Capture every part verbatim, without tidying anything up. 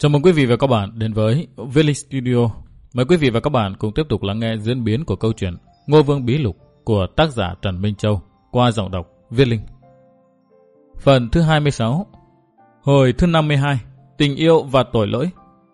Chào mừng quý vị và các bạn đến với Viết Linh Studio. Mời quý vị và các bạn cùng tiếp tục lắng nghe diễn biến của câu chuyện Ngô Vương Bí Lục của tác giả Trần Minh Châu qua giọng đọc Viết Linh. Phần thứ hai mươi sáu. Hồi thứ năm mươi hai. Tình yêu và tội lỗi.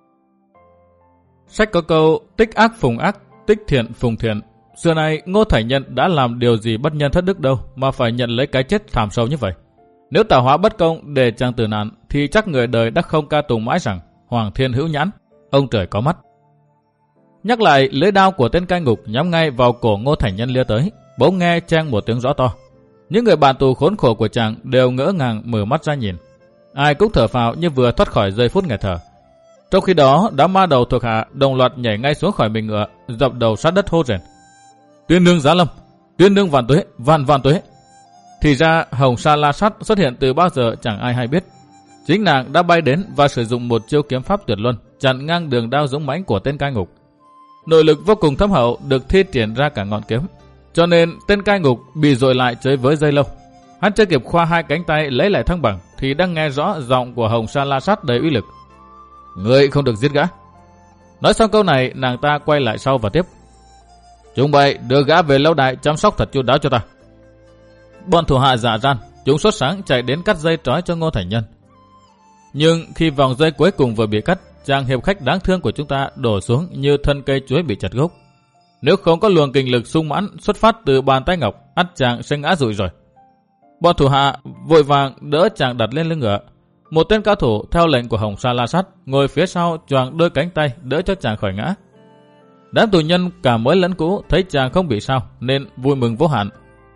Sách có câu tích ác phùng ác, tích thiện phùng thiện. Xưa nay Ngô Thành Nhân đã làm điều gì bất nhân thất đức đâu mà phải nhận lấy cái chết thảm sâu như vậy. Nếu tạo hóa bất công để chàng tử nạn thì chắc người đời đã không ca tụng mãi rằng Hoàng Thiên hữu nhãn, ông trời có mắt. Nhắc lại, lưỡi đao của tên cai ngục nhắm ngay vào cổ Ngô Thành Nhân lia tới, bỗng nghe chang một tiếng rõ to. Những người bạn tù khốn khổ của chàng đều ngỡ ngàng mở mắt ra nhìn. Ai cũng thở phào như vừa thoát khỏi giây phút nghẹt thở. Trong khi đó, đám ma đầu thuộc hạ đồng loạt nhảy ngay xuống khỏi mình ngựa, dập đầu sát đất hô rền: Tuyên nương Giá Lâm, tuyên nương vạn tuế, vạn vạn tuế. Thì ra Hồng Sa La Sát xuất hiện từ bao giờ chẳng ai hay biết. Chính nàng đã bay đến và sử dụng một chiêu kiếm pháp tuyệt luân chặn ngang đường đao dũng mãnh của tên cai ngục. Nội lực vô cùng thâm hậu được thi triển ra cả ngọn kiếm, cho nên tên cai ngục bị dội lại chơi với dây lâu. Hắn chưa kịp khoa hai cánh tay lấy lại thăng bằng thì đang nghe rõ giọng của Hồng Sa La Sát đầy uy lực: Ngươi không được giết gã. Nói xong câu này, nàng ta quay lại sau và tiếp: Chúng bay đưa gã về lâu đài chăm sóc thật chu đáo cho ta. Bọn thủ hạ giả gian, chúng sốt sáng chạy đến cắt dây trói cho Ngô Thành Nhân. Nhưng khi vòng dây cuối cùng vừa bị cắt, chàng hiệp khách đáng thương của chúng ta đổ xuống như thân cây chuối bị chặt gốc. Nếu không có luồng kinh lực sung mãn xuất phát từ bàn tay ngọc, ắt chàng sẽ ngã rụi rồi. Bọn thủ hạ vội vàng đỡ chàng đặt lên lưng ngựa. Một tên cao thủ theo lệnh của Hồng Sa La Sát ngồi phía sau choàng đôi cánh tay đỡ cho chàng khỏi ngã. Đám tù nhân cả mới lẫn cũ thấy chàng không bị sao nên vui mừng vô hạn.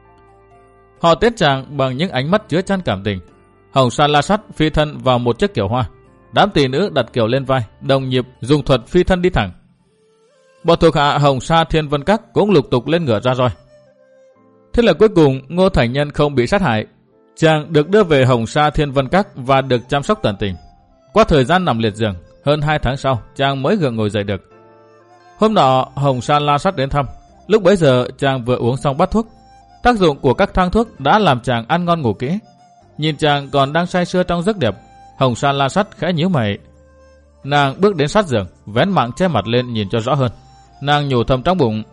Họ tiết chàng bằng những ánh mắt chứa chan cảm tình. Hồng Sa La Sát phi thân vào một chiếc kiệu hoa. Đám tỷ nữ đặt kiệu lên vai, đồng nhịp dùng thuật phi thân đi thẳng. Bọn thuộc hạ Hồng Sa Thiên Vân Các cũng lục tục lên ngựa ra roi. Thế là cuối cùng Ngô Thành Nhân không bị sát hại. Chàng được đưa về Hồng Sa Thiên Vân Các và được chăm sóc tận tình. Qua thời gian nằm liệt giường, hơn hai tháng sau, chàng mới gượng ngồi dậy được. Hôm nọ Hồng Sa La Sát đến thăm. Lúc bấy giờ chàng vừa uống xong bát thuốc. Tác dụng của các thang thuốc đã làm chàng ăn ngon ngủ kỹ. Nhìn chàng còn đang say sưa trong giấc đẹp, Hồng Sa La Sát khẽ nhíu mày. Nàng bước đến sát giường, vén mạng che mặt lên nhìn cho rõ hơn. Nàng nhủ thầm trong bụng: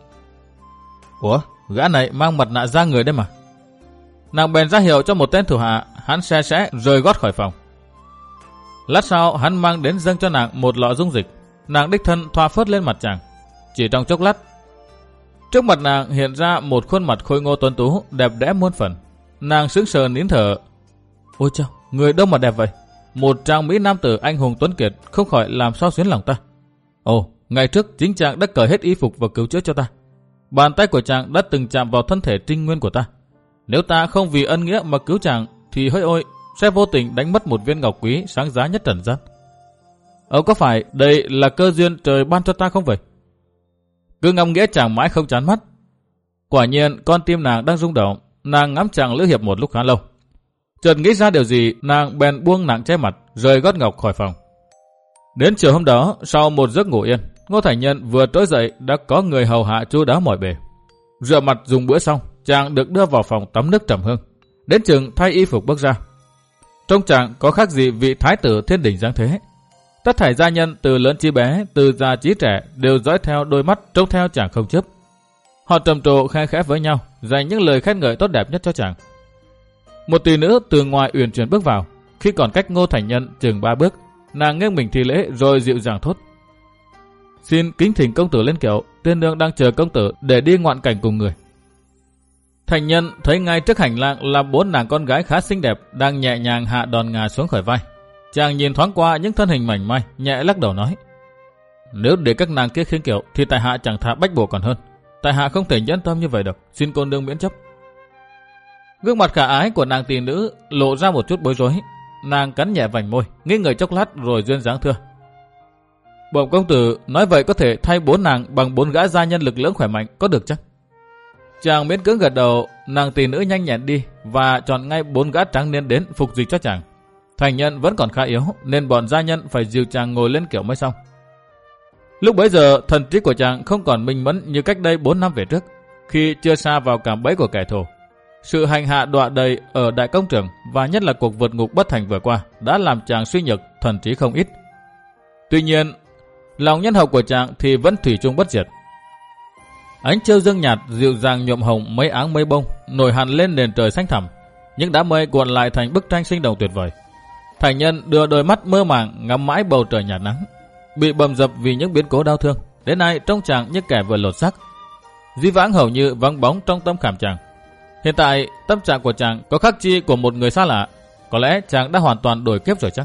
Ủa, gã này mang mặt nạ da người đấy mà. Nàng bèn ra hiệu cho một tên thủ hạ, hắn xe sẽ rời gót khỏi phòng. Lát sau hắn mang đến dâng cho nàng một lọ dung dịch. Nàng đích thân thoa phớt lên mặt chàng. Chỉ trong chốc lát, trước mặt nàng hiện ra một khuôn mặt khôi ngô tuấn tú, đẹp đẽ muôn phần. Nàng sững sờ nín thở. Ôi chao, người đâu mà đẹp vậy? Một trang mỹ nam tử anh hùng tuấn kiệt không khỏi làm sao xuyến lòng ta. Ồ, ngày trước chính chàng đã cởi hết y phục và cứu chữa cho ta. Bàn tay của chàng đã từng chạm vào thân thể trinh nguyên của ta. Nếu ta không vì ân nghĩa mà cứu chàng thì hỡi ôi, sẽ vô tình đánh mất một viên ngọc quý sáng giá nhất trần gian. Ồ, có phải đây là cơ duyên trời ban cho ta không vậy? Cứ ngắm nghĩa chàng mãi không chán mắt. Quả nhiên con tim nàng đang rung động. Nàng ngắm chàng Lữ Hiệp một lúc khá lâu. Chợt nghĩ ra điều gì, nàng bèn buông nạng che mặt, rời gót ngọc khỏi phòng. Đến chiều hôm đó, sau một giấc ngủ yên, Ngô Thành Nhân vừa trỗi dậy đã có người hầu hạ chu đáo mọi bề. Rửa mặt dùng bữa xong, chàng được đưa vào phòng tắm nước trầm hương. Đến chừng thay y phục bước ra. Trông chàng có khác gì vị thái tử thiên đình giáng thế. Tất thảy gia nhân từ lớn chí bé, từ già chí trẻ đều dõi theo đôi mắt trông theo chàng không chớp. Họ trầm trồ khe khẽ với nhau, dành những lời khen ngợi tốt đẹp nhất cho chàng. Một tỷ nữ từ ngoài uyển chuyển bước vào. Khi còn cách Ngô Thành Nhân chừng ba bước, nàng nghiêng mình thi lễ rồi dịu dàng thốt: Xin kính thỉnh công tử lên kiệu, tiên nương đang chờ công tử để đi ngoạn cảnh cùng người. Thành Nhân thấy ngay trước hành lang là bốn nàng con gái khá xinh đẹp đang nhẹ nhàng hạ đòn ngà xuống khỏi vai. Chàng nhìn thoáng qua những thân hình mảnh mai, nhẹ lắc đầu nói: Nếu để các nàng kia khiêng kiệu thì tại hạ chẳng thà bách bộ còn hơn. Tại hạ không thể nhẫn tâm như vậy được, xin cô nương miễn chấp. Gương mặt khả ái của nàng tỷ nữ lộ ra một chút bối rối. Nàng cắn nhẹ vành môi, nghĩ ngợi chốc lát rồi duyên dáng thưa: Bẩm công tử, nói vậy có thể thay bốn nàng bằng bốn gã gia nhân lực lưỡng khỏe mạnh, có được chắc? Chàng miễn cưỡng gật đầu. Nàng tỷ nữ nhanh nhẹn đi và chọn ngay bốn gã trắng niên đến phục dịch cho chàng. Thành Nhân vẫn còn khá yếu nên bọn gia nhân phải dìu chàng ngồi lên kiệu mới xong. Lúc bấy giờ thần trí của chàng không còn minh mẫn như cách đây bốn năm về trước, khi chưa sa vào cạm bẫy của kẻ thù. Sự hành hạ đọa đầy ở đại công trường và nhất là cuộc vượt ngục bất thành vừa qua đã làm chàng suy nhược thần trí không ít. Tuy nhiên, lòng nhân hậu của chàng thì vẫn thủy chung bất diệt. Ánh trêu dương nhạt dịu dàng nhuộm hồng mấy áng mây bông, nổi hẳn lên nền trời xanh thẳm. Những đám mây cuộn lại thành bức tranh sinh động tuyệt vời. Thành Nhân đưa đôi mắt mơ màng ngắm mãi bầu trời nhạt nắng, bị bầm dập vì những biến cố đau thương. Đến nay trông chàng như kẻ vừa lột xác. Dĩ vãng hầu như vắng bóng trong tâm khảm chàng. Hiện tại tâm trạng của chàng có khác chi của một người xa lạ. Có lẽ chàng đã hoàn toàn đổi kiếp rồi chắc.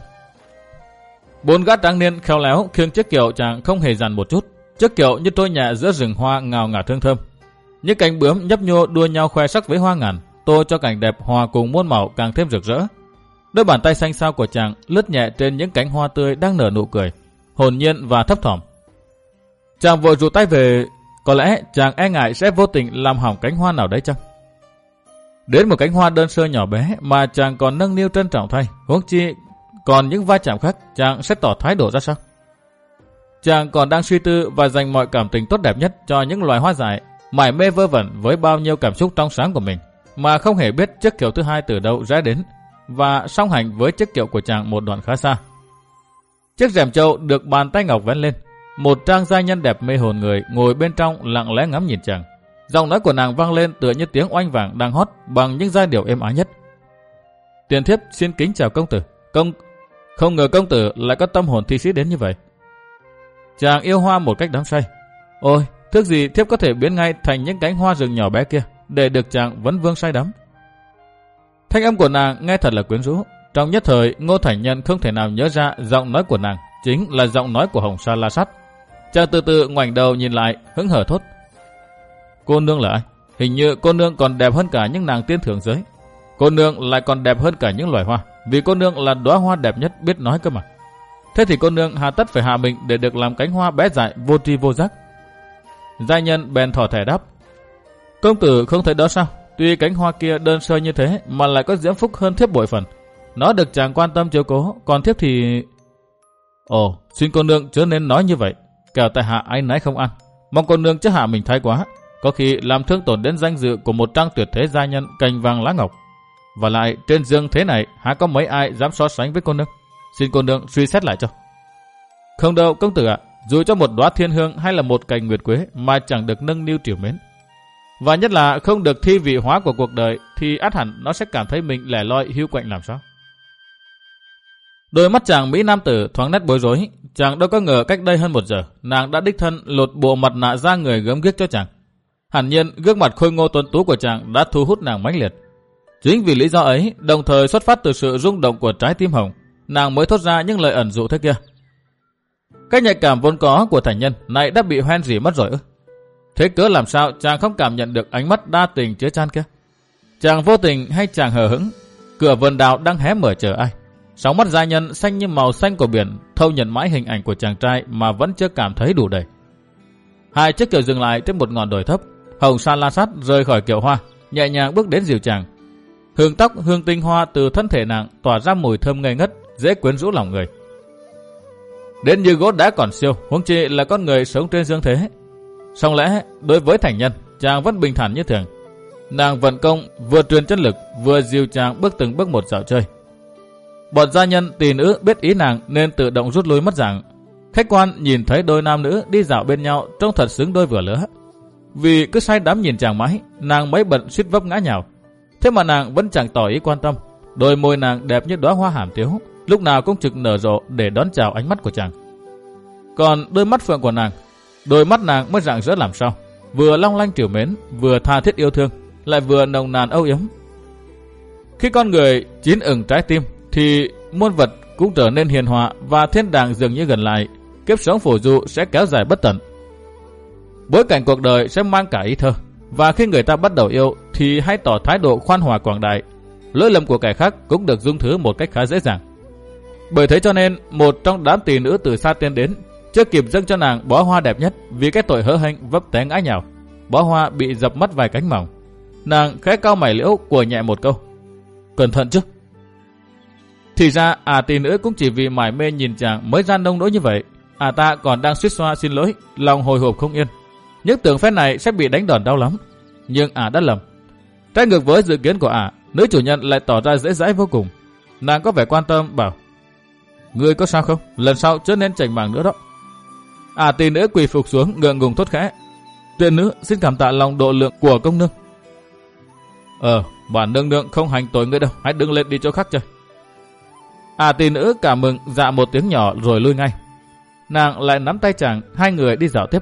Bốn gã tráng niên khéo léo khiêng chiếc kiệu chàng không hề dằn một chút. Chiếc kiệu như trôi nhẹ giữa rừng hoa ngào ngạt hương thơm. Những cánh bướm nhấp nhô đua nhau khoe sắc với hoa ngàn, tô cho cảnh đẹp hòa cùng muôn màu càng thêm rực rỡ. Đôi bàn tay xanh xao của chàng lướt nhẹ trên những cánh hoa tươi đang nở nụ cười, hồn nhiên và thấp thỏm. Chàng vội rụt tay về, có lẽ chàng e ngại sẽ vô tình làm hỏng cánh hoa nào đấy chăng? Đến một cánh hoa đơn sơ nhỏ bé mà chàng còn nâng niu trân trọng thay, huống chi còn những va chạm khác chàng sẽ tỏ thái độ ra sao? Chàng còn đang suy tư và dành mọi cảm tình tốt đẹp nhất cho những loài hoa dại, mải mê vơ vẩn với bao nhiêu cảm xúc trong sáng của mình, mà không hề biết chiếc kiệu thứ hai từ đâu rẽ đến và song hành với chiếc kiệu của chàng một đoạn khá xa. Chiếc rèm trâu được bàn tay ngọc vén lên, một trang giai nhân đẹp mê hồn người ngồi bên trong lặng lẽ ngắm nhìn chàng. Giọng nói của nàng vang lên tựa như tiếng oanh vàng đang hót bằng những giai điệu êm ái nhất. Tiền thiếp xin kính chào công tử. Công không ngờ công tử lại có tâm hồn thi sĩ đến như vậy. Chàng yêu hoa một cách đắm say. Ôi, thước gì thiếp có thể biến ngay thành những cánh hoa rừng nhỏ bé kia để được chàng vấn vương say đắm. Thanh âm của nàng nghe thật là quyến rũ. Trong nhất thời, Ngô Thành Nhân không thể nào nhớ ra giọng nói của nàng chính là giọng nói của Hồng Sa La Sát. Chàng từ từ ngoảnh đầu nhìn lại, hững hờ thốt: Cô nương là ai? Hình như cô nương còn đẹp hơn cả những nàng tiên thượng giới. Cô nương lại còn đẹp hơn cả những loài hoa, vì cô nương là đóa hoa đẹp nhất biết nói cơ mà. Thế thì cô nương hà tất phải hạ mình để được làm cánh hoa bé dại vô tri vô giác? Giai nhân bèn thỏ thẻ đáp: Công tử không thấy đó sao? Tuy cánh hoa kia đơn sơ như thế mà lại có diễm phúc hơn thiếp bội phần. Nó được chàng quan tâm chiếu cố, còn thiếp thì... Ồ, xin cô nương chớ nên nói như vậy, kẻo tại hạ áy náy không ăn. Mong cô nương chớ hạ mình thái quá, có khi làm thương tổn đến danh dự của một trang tuyệt thế gia nhân cành vàng lá ngọc. Và lại trên dương thế này há có mấy ai dám so sánh với cô nương. Xin cô nương suy xét lại cho. Không đâu công tử ạ, dù cho một đóa thiên hương hay là một cành nguyệt quế mà chẳng được nâng niu trìu mến, và nhất là không được thi vị hóa của cuộc đời, thì ắt hẳn nó sẽ cảm thấy mình lẻ loi hiu quạnh làm sao. Đôi mắt chàng mỹ nam tử thoáng nét bối rối. Chàng đâu có ngờ cách đây hơn một giờ nàng đã đích thân lột bộ mặt nạ da người gớm ghiếc cho chàng. Hẳn nhiên gương mặt khôi ngô tuấn tú của chàng đã thu hút nàng mãnh liệt. Chính vì lý do ấy, đồng thời xuất phát từ sự rung động của trái tim hồng, nàng mới thốt ra những lời ẩn dụ thế kia. Cái nhạy cảm vốn có của Thành Nhân này đã bị hoen rỉ mất rồi ư? Thế cớ làm sao chàng không cảm nhận được ánh mắt đa tình chứa chan kia? Chàng vô tình hay chàng hờ hững? Cửa vườn đào đang hé mở chờ ai? Sóng mắt gia nhân xanh như màu xanh của biển thâu nhận mãi hình ảnh của chàng trai mà vẫn chưa cảm thấy đủ đầy. Hai chiếc kiệu dừng lại trên một ngọn đồi thấp. Hồng Sa La Sát rời khỏi kiệu hoa, nhẹ nhàng bước đến dìu chàng. Hương tóc hương tinh hoa từ thân thể nàng tỏa ra mùi thơm ngây ngất, dễ quyến rũ lòng người. Đến như gỗ đã còn siêu, huống chi là con người sống trên dương thế. Song lẽ đối với Thành Nhân, chàng vẫn bình thản như thường. Nàng vận công vừa truyền chân lực, vừa dìu chàng bước từng bước một dạo chơi. Bọn gia nhân tỷ nữ biết ý nàng nên tự động rút lui mất dạng. Khách quan nhìn thấy đôi nam nữ đi dạo bên nhau trông thật xứng đôi vừa lứa. Vì cứ say đắm nhìn chàng mãi, nàng mấy bận suýt vấp ngã nhào. Thế mà nàng vẫn chẳng tỏ ý quan tâm. Đôi môi nàng đẹp như đóa hoa hàm tiếu, lúc nào cũng trực nở rộ để đón chào ánh mắt của chàng. Còn đôi mắt phượng của nàng, đôi mắt nàng mới rạng rỡ làm sao, vừa long lanh trìu mến, vừa tha thiết yêu thương, lại vừa nồng nàn âu yếm. Khi con người chín ửng trái tim, thì muôn vật cũng trở nên hiền hòa và thiên đàng dường như gần lại. Kiếp sống phù du sẽ kéo dài bất tận. Bối cảnh cuộc đời sẽ mang cả ý thơ. Và khi người ta bắt đầu yêu thì hãy tỏ thái độ khoan hòa quảng đại. Lỗi lầm của kẻ khác cũng được dung thứ một cách khá dễ dàng. Bởi thế cho nên một trong đám tỷ nữ từ xa tiến đến, chưa kịp dâng cho nàng bó hoa đẹp nhất, vì cái tội hớ hênh vấp té ngã nhào, bó hoa bị dập mất vài cánh mỏng. Nàng khẽ cau mày liễu của nhẹ một câu: Cẩn thận chứ. Thì ra à tỷ nữ cũng chỉ vì mải mê nhìn chàng mới gian nông nỗi như vậy. À ta còn đang suýt xoa xin lỗi, lòng hồi hộp không yên, những tưởng phép này sẽ bị đánh đòn đau lắm. Nhưng à đã lầm. Trái ngược với dự kiến của à, nữ chủ nhân lại tỏ ra dễ dãi vô cùng. Nàng có vẻ quan tâm bảo: Ngươi có sao không? Lần sau chớ nên chảnh mảng nữa đó. À tỷ nữ quỳ phục xuống ngượng ngùng thốt khẽ. Tiện nữ xin cảm tạ lòng độ lượng của công nương. Ờ, bản nương nương không hành tội ngươi đâu, hãy đứng lên đi chỗ khác chơi. À tỷ nữ cảm mừng dạ một tiếng nhỏ rồi lui ngay. Nàng lại nắm tay chàng, hai người đi dạo tiếp.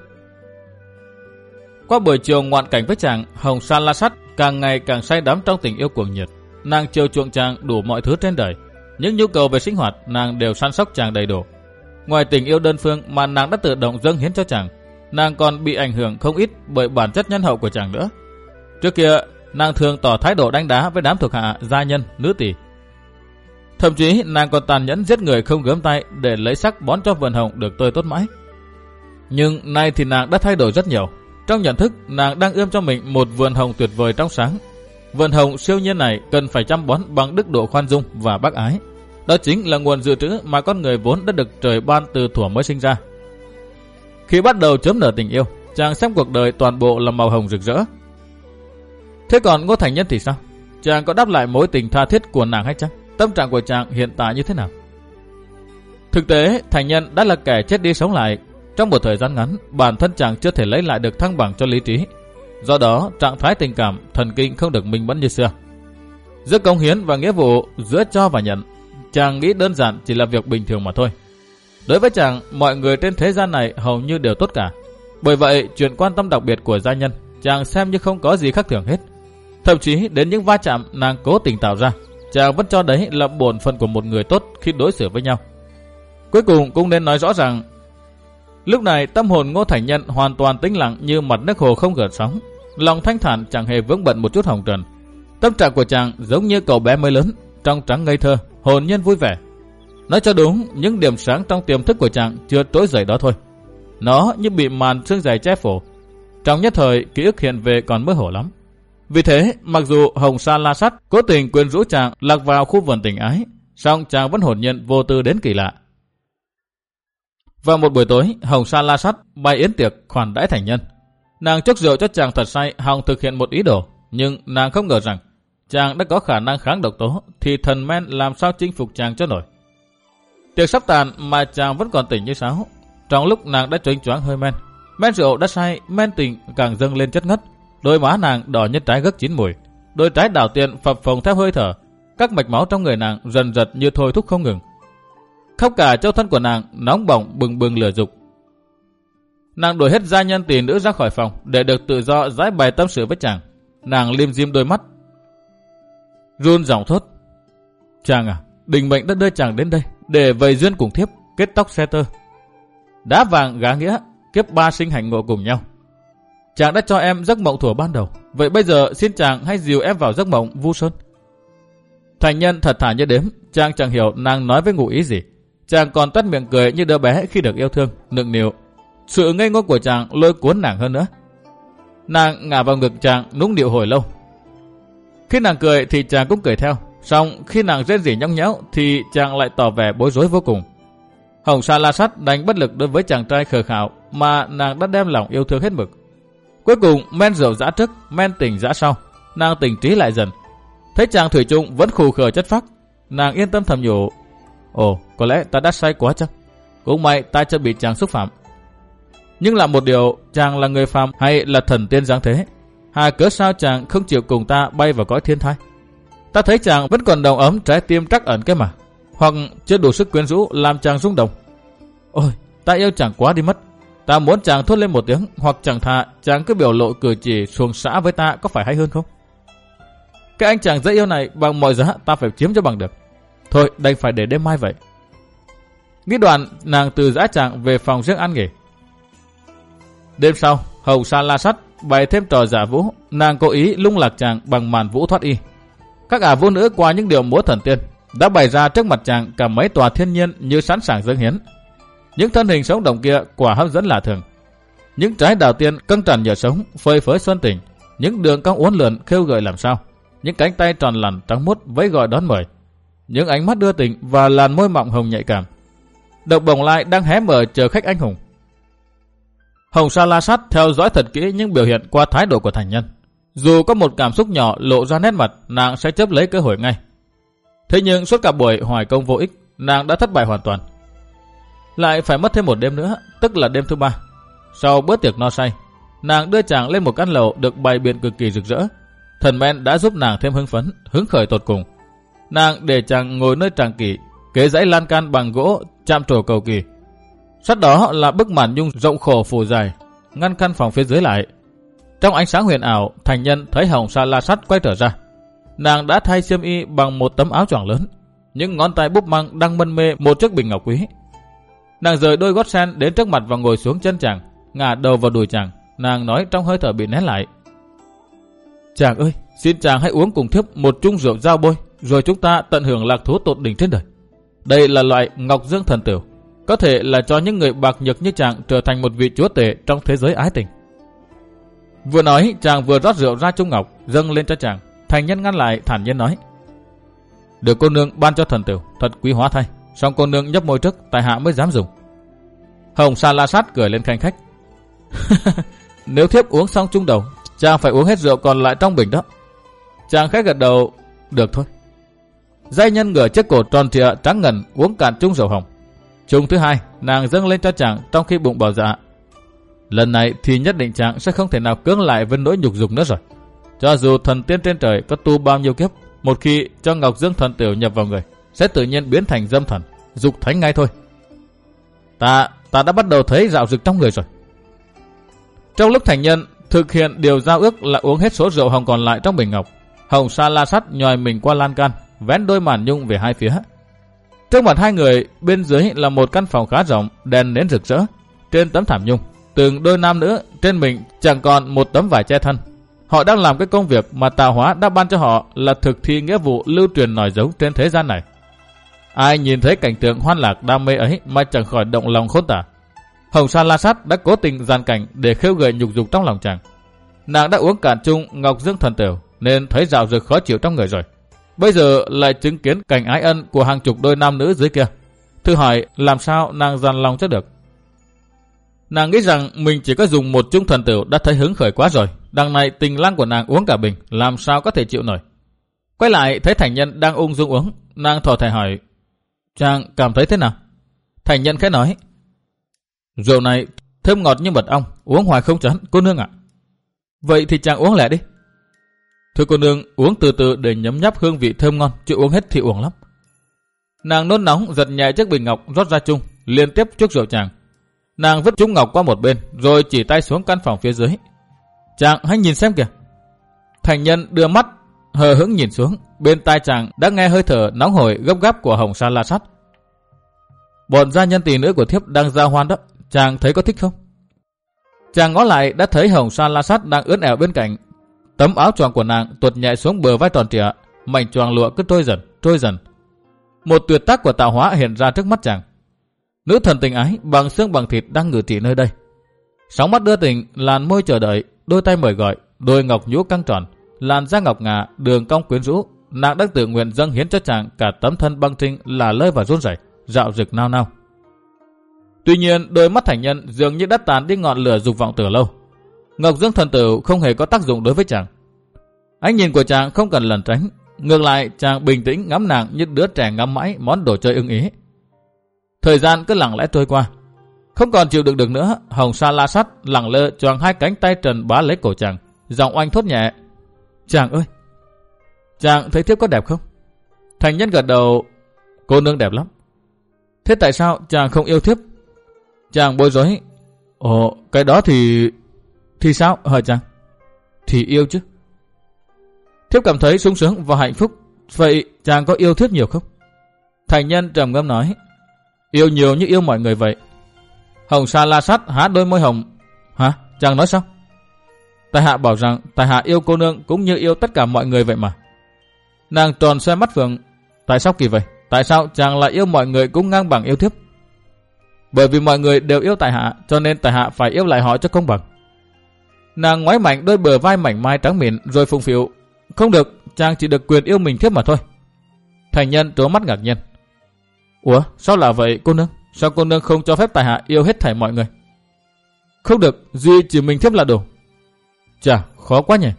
Qua buổi chiều ngoạn cảnh với chàng, Hồng Sa La Sát càng ngày càng say đắm trong tình yêu cuồng nhiệt. Nàng chiều chuộng chàng đủ mọi thứ trên đời. Những nhu cầu về sinh hoạt nàng đều săn sóc chàng đầy đủ. Ngoài tình yêu đơn phương mà nàng đã tự động dâng hiến cho chàng, nàng còn bị ảnh hưởng không ít bởi bản chất nhân hậu của chàng nữa. Trước kia nàng thường tỏ thái độ đánh đá với đám thuộc hạ, gia nhân, nữ tỳ. Thậm chí nàng còn tàn nhẫn giết người không gớm tay để lấy sắc bón cho vườn hồng được tươi tốt mãi. Nhưng nay thì nàng đã thay đổi rất nhiều. Trong nhận thức nàng đang ươm cho mình một vườn hồng tuyệt vời trong sáng. Vườn hồng siêu nhiên này cần phải chăm bón bằng đức độ khoan dung và bác ái. Đó chính là nguồn dự trữ mà con người vốn đã được trời ban từ thuở mới sinh ra. Khi bắt đầu chớm nở tình yêu, chàng xem cuộc đời toàn bộ là màu hồng rực rỡ. Thế còn Ngô Thành Nhân thì sao? Chàng có đáp lại mối tình tha thiết của nàng hay chăng? Tâm trạng của chàng hiện tại như thế nào? Thực tế, Thành Nhân đã là kẻ chết đi sống lại. Trong một thời gian ngắn, bản thân chàng chưa thể lấy lại được thăng bằng cho lý trí. Do đó, trạng thái tình cảm, thần kinh không được minh mẫn như xưa. Giữa công hiến và nghĩa vụ, giữa cho và nhận, chàng nghĩ đơn giản chỉ là việc bình thường mà thôi. Đối với chàng, mọi người trên thế gian này hầu như đều tốt cả. Bởi vậy, chuyện quan tâm đặc biệt của gia nhân, chàng xem như không có gì khác thường hết. Thậm chí đến những va chạm nàng cố tình tạo ra, chàng vẫn cho đấy là bổn phận của một người tốt khi đối xử với nhau. Cuối cùng cũng nên nói rõ rằng, lúc này tâm hồn Ngô Thành Nhân hoàn toàn tĩnh lặng như mặt nước hồ không gợn sóng, lòng thanh thản chẳng hề vướng bận một chút hồng trần. Tâm trạng của chàng giống như cậu bé mới lớn, trong trắng ngây thơ, hồn nhiên vui vẻ. Nói cho đúng, những điểm sáng trong tiềm thức của chàng chưa trỗi dậy đó thôi. Nó như bị màn sương dày che phủ. Trong nhất thời, ký ức hiện về còn mơ hồ lắm. Vì thế, mặc dù Hồng Sa La Sát cố tình quyến rũ chàng lạc vào khu vườn tình ái, song chàng vẫn hồn nhiên vô tư đến kỳ lạ. Vào một buổi tối, Hồng Sa La Sát bày yến tiệc khoản đãi Thành Nhân. Nàng chốc rượu cho chàng thật say, hòng thực hiện một ý đồ, nhưng nàng không ngờ rằng chàng đã có khả năng kháng độc tố, thì thần men làm sao chinh phục chàng cho nổi. Tiệc sắp tàn mà chàng vẫn còn tỉnh như sáo. Trong lúc nàng đã choáng choáng hơi men, men rượu đã say, men tình càng dâng lên chất ngất. Đôi má nàng đỏ như trái gấc chín mùi, đôi trái đảo tiền phập phồng theo hơi thở, các mạch máu trong người nàng dần dật như thôi thúc không ngừng. Khắp cả châu thân của nàng nóng bỏng bừng bừng lửa dục. Nàng đuổi hết gia nhân tỷ nữ ra khỏi phòng để được tự do giải bày tâm sự với chàng. Nàng liêm diêm đôi mắt, run giọng thốt: "Chàng à, định mệnh đã đưa chàng đến đây để vầy duyên cùng thiếp, kết tóc xe tơ, đá vàng gá nghĩa, kiếp ba sinh hạnh ngộ cùng nhau. Chàng đã cho em giấc mộng thuở ban đầu, vậy bây giờ xin chàng hãy dìu em vào giấc mộng vu sơn." Thành Nhân thật thà như đếm, chàng chẳng hiểu nàng nói với ngụ ý gì. Chàng còn toét miệng cười như đứa bé khi được yêu thương, nựng nịu. Sự ngây ngô của chàng lôi cuốn nàng hơn nữa. Nàng ngả vào ngực chàng nũng nịu hồi lâu. Khi nàng cười thì chàng cũng cười theo, song khi nàng rên rỉ nhõng nhẽo thì chàng lại tỏ vẻ bối rối vô cùng. Hồng Sa La Sát đành bất lực đối với chàng trai khờ khạo mà nàng đã đem lòng yêu thương hết mực. Cuối cùng men rượu dã trước, men tình dã sau, nàng tỉnh trí lại dần. Thấy chàng thủy chung vẫn khù khờ chất phác, nàng yên tâm thầm nhủ: ồ, có lẽ ta đã say quá chăng? Cũng may ta chưa bị chàng xúc phạm. Nhưng là một điều, chàng là người phàm hay là thần tiên giáng thế? Hà cớ sao chàng không chịu cùng ta bay vào cõi thiên thai? Ta thấy chàng vẫn còn đồng ấm trái tim trắc ẩn cái mà, hoặc chưa đủ sức quyến rũ làm chàng rung động. Ôi, ta yêu chàng quá đi mất. Ta muốn chàng thốt lên một tiếng, hoặc chẳng thà chàng cứ biểu lộ cử chỉ xuồng xã với ta, có phải hay hơn không? Cái anh chàng dễ yêu này bằng mọi giá ta phải chiếm cho bằng được. Thôi đành phải để đêm mai vậy. Nghĩ đoạn, nàng từ giã chàng về phòng riêng ăn nghỉ. Đêm sau, Hồng Sa La Sát bày thêm trò giả vũ. Nàng cố ý lung lạc chàng bằng màn vũ thoát y. Các ả vũ nữ qua những điều múa thần tiên đã bày ra trước mặt chàng cả mấy tòa thiên nhiên như sẵn sàng dâng hiến. Những thân hình sống động kia quả hấp dẫn lạ thường. Những trái đào tiên căng tràn nhờ sống, phơi phới xuân tình. Những đường cong uốn lượn khêu gợi làm sao. Những cánh tay tròn lằn trắng muốt vẫy gọi đón mời. Những ánh mắt đưa tình và làn môi mọng hồng nhạy cảm. Độc Bồng Lai đang hé mở chờ khách anh hùng. Hồng Sa La Sát theo dõi thật kỹ những biểu hiện qua thái độ của Thành Nhân. Dù có một cảm xúc nhỏ lộ ra nét mặt, nàng sẽ chấp lấy cơ hội ngay. Thế nhưng suốt cả buổi hoài công vô ích, nàng đã thất bại hoàn toàn. Lại phải mất thêm một đêm nữa, tức là đêm thứ ba. Sau bữa tiệc no say, nàng đưa chàng lên một căn lầu được bày biện cực kỳ rực rỡ. Thần men đã giúp nàng thêm hưng phấn, hứng khởi tột cùng. Nàng để chàng ngồi nơi tràng kỷ, kế dãy lan can bằng gỗ chạm trổ cầu kỳ. Sát đó là bức màn nhung rộng khổ phủ dài, ngăn căn phòng phía dưới lại. Trong ánh sáng huyền ảo, thành nhân thấy Hồng Sa La Sát quay trở ra. Nàng đã thay xiêm y bằng một tấm áo choàng lớn, những ngón tay búp măng đang mân mê một chiếc bình ngọc quý. Nàng rời đôi gót sen đến trước mặt và ngồi xuống chân chàng, ngả đầu vào đùi chàng. Nàng nói trong hơi thở bị nén lại: "Chàng ơi, xin chàng hãy uống cùng thiếp một chung rượu giao bôi, rồi chúng ta tận hưởng lạc thú tột đỉnh trên đời. Đây là loại Ngọc Dương Thần Tửu, có thể là cho những người bạc nhược như chàng trở thành một vị chúa tể trong thế giới ái tình." Vừa nói, chàng vừa rót rượu ra chung ngọc dâng lên cho chàng. Thành nhân ngăn lại, thản nhiên nói: "Được cô nương ban cho thần tửu, thật quý hóa thay. Song cô nương nhấp môi trước, tại hạ mới dám dùng." Hồng Sa La Sát cười lên khanh khách: "Nếu thiếp uống xong chung đầu, chàng phải uống hết rượu còn lại trong bình đó." Chàng khẽ gật đầu: "Được thôi." Giai nhân ngửa chiếc cổ tròn trịa trắng ngần uống cạn chung rượu hồng. Chung thứ hai, nàng dâng lên cho chàng trong khi bụng bảo dạ: "Lần này thì nhất định chàng sẽ không thể nào cưỡng lại với nỗi nhục dục nữa rồi. Cho dù thần tiên trên trời có tu bao nhiêu kiếp, một khi cho Ngọc Dương Thần Tửu nhập vào người, sẽ tự nhiên biến thành dâm thần, dục thánh ngay thôi. Ta, ta đã bắt đầu thấy rạo rực trong người rồi." Trong lúc thành nhân thực hiện điều giao ước là uống hết số rượu hồng còn lại trong bình ngọc, Hồng Sa La Sát nhòi mình qua lan can, vén đôi màn nhung về hai phía. Trước mặt hai người, bên dưới là một căn phòng khá rộng, đèn nến rực rỡ. Trên tấm thảm nhung, từng đôi nam nữ trên mình chẳng còn một tấm vải che thân. Họ đang làm cái công việc mà tạo hóa đã ban cho họ, là thực thi nghĩa vụ lưu truyền nòi giống trên thế gian này. Ai nhìn thấy cảnh tượng hoan lạc đam mê ấy mà chẳng khỏi động lòng khôn tả. Hồng Sa La Sát đã cố tình gian cảnh để khêu gợi nhục dục trong lòng chàng. Nàng đã uống cạn chung Ngọc Dương Thần Tửu nên thấy rạo rực khó chịu trong người rồi. Bây giờ lại chứng kiến cảnh ái ân của hàng chục đôi nam nữ dưới kia. Thử hỏi làm sao nàng dằn lòng cho được. Nàng nghĩ rằng mình chỉ có dùng một chung thần tửu đã thấy hứng khởi quá rồi. Đằng này tình lang của nàng uống cả bình, làm sao có thể chịu nổi. Quay lại thấy thành nhân đang ung dung uống, nàng thỏ thẻ hỏi: "Chàng cảm thấy thế nào?" Thành nhân khẽ nói: "Rượu này thơm ngọt như mật ong, uống hoài không chán, cô nương ạ." "Vậy thì chàng uống lẹ đi." "Thưa cô nương, uống từ từ để nhấm nháp hương vị thơm ngon, chứ uống hết thì uổng lắm." Nàng nôn nóng giật nhẹ chiếc bình ngọc rót ra chung, liên tiếp chuốc rượu chàng. Nàng vứt chung ngọc qua một bên, rồi chỉ tay xuống căn phòng phía dưới: "Chàng hãy nhìn xem kìa." Thành nhân đưa mắt hờ hững nhìn xuống, bên tai chàng đã nghe hơi thở nóng hổi gấp gáp của Hồng Sa La Sát. "Bọn gia nhân tỷ nữ của thiếp đang giao hoan đó, chàng thấy có thích không?" Chàng ngó lại đã thấy Hồng Sa La Sát đang ướn ẻo bên cạnh. Tấm áo choàng của nàng tuột nhẹ xuống bờ vai tròn trịa, mảnh choàng lụa cứ trôi dần, trôi dần. Một tuyệt tác của tạo hóa hiện ra trước mắt chàng. Nữ thần tình ái bằng xương bằng thịt đang ngự trị nơi đây. Sóng mắt đưa tình, làn môi chờ đợi, đôi tay mời gọi, đôi ngọc nhũ căng tròn, làn da ngọc ngà, đường cong quyến rũ. Nàng đang tự nguyện dâng hiến cho chàng cả tấm thân băng trinh là lơi và run rẩy, rạo rực nao nao. Tuy nhiên, đôi mắt thành nhân dường như đã tàn đi ngọn lửa dục vọng từ lâu. Ngọc Dương Thần Tửu không hề có tác dụng đối với chàng. Ánh nhìn của chàng không cần lẩn tránh, ngược lại chàng bình tĩnh ngắm nàng như đứa trẻ ngắm mãi món đồ chơi ưng ý. Thời gian cứ lặng lẽ trôi qua. Không còn chịu đựng được nữa, Hồng Sa La Sát lẳng lơ choàng hai cánh tay trần bá lấy cổ chàng, giọng oanh thốt nhẹ: "Chàng ơi, chàng thấy thiếp có đẹp không?" Thành nhân gật đầu: "Cô nương đẹp lắm." "Thế tại sao chàng không yêu thiếp?" Chàng bối rối: "Ồ, cái đó thì... thì sao hả chàng?" "Thì yêu chứ." "Thiếp cảm thấy sung sướng và hạnh phúc. Vậy chàng có yêu thiếp nhiều không?" Thành nhân trầm ngâm nói: "Yêu nhiều như yêu mọi người vậy." Hồng Sa La Sát há đôi môi hồng: "Hả? Chàng nói sao?" "Tại hạ bảo rằng tại hạ yêu cô nương cũng như yêu tất cả mọi người vậy mà." Nàng tròn xoe mắt phượng: "Tại sao kỳ vậy? Tại sao chàng lại yêu mọi người cũng ngang bằng yêu thiếp?" "Bởi vì mọi người đều yêu tại hạ, cho nên tại hạ phải yêu lại họ cho công bằng." Nàng ngoái mạnh đôi bờ vai mảnh mai trắng mịn rồi phụng phịu: "Không được, chàng chỉ được quyền yêu mình thiếp mà thôi." Thành nhân trố mắt ngạc nhiên: "Ủa, sao là vậy cô nương? Sao cô nương không cho phép tại hạ yêu hết thảy mọi người?" "Không được, duy chỉ mình thiếp là đủ." "Chà, khó quá nhỉ."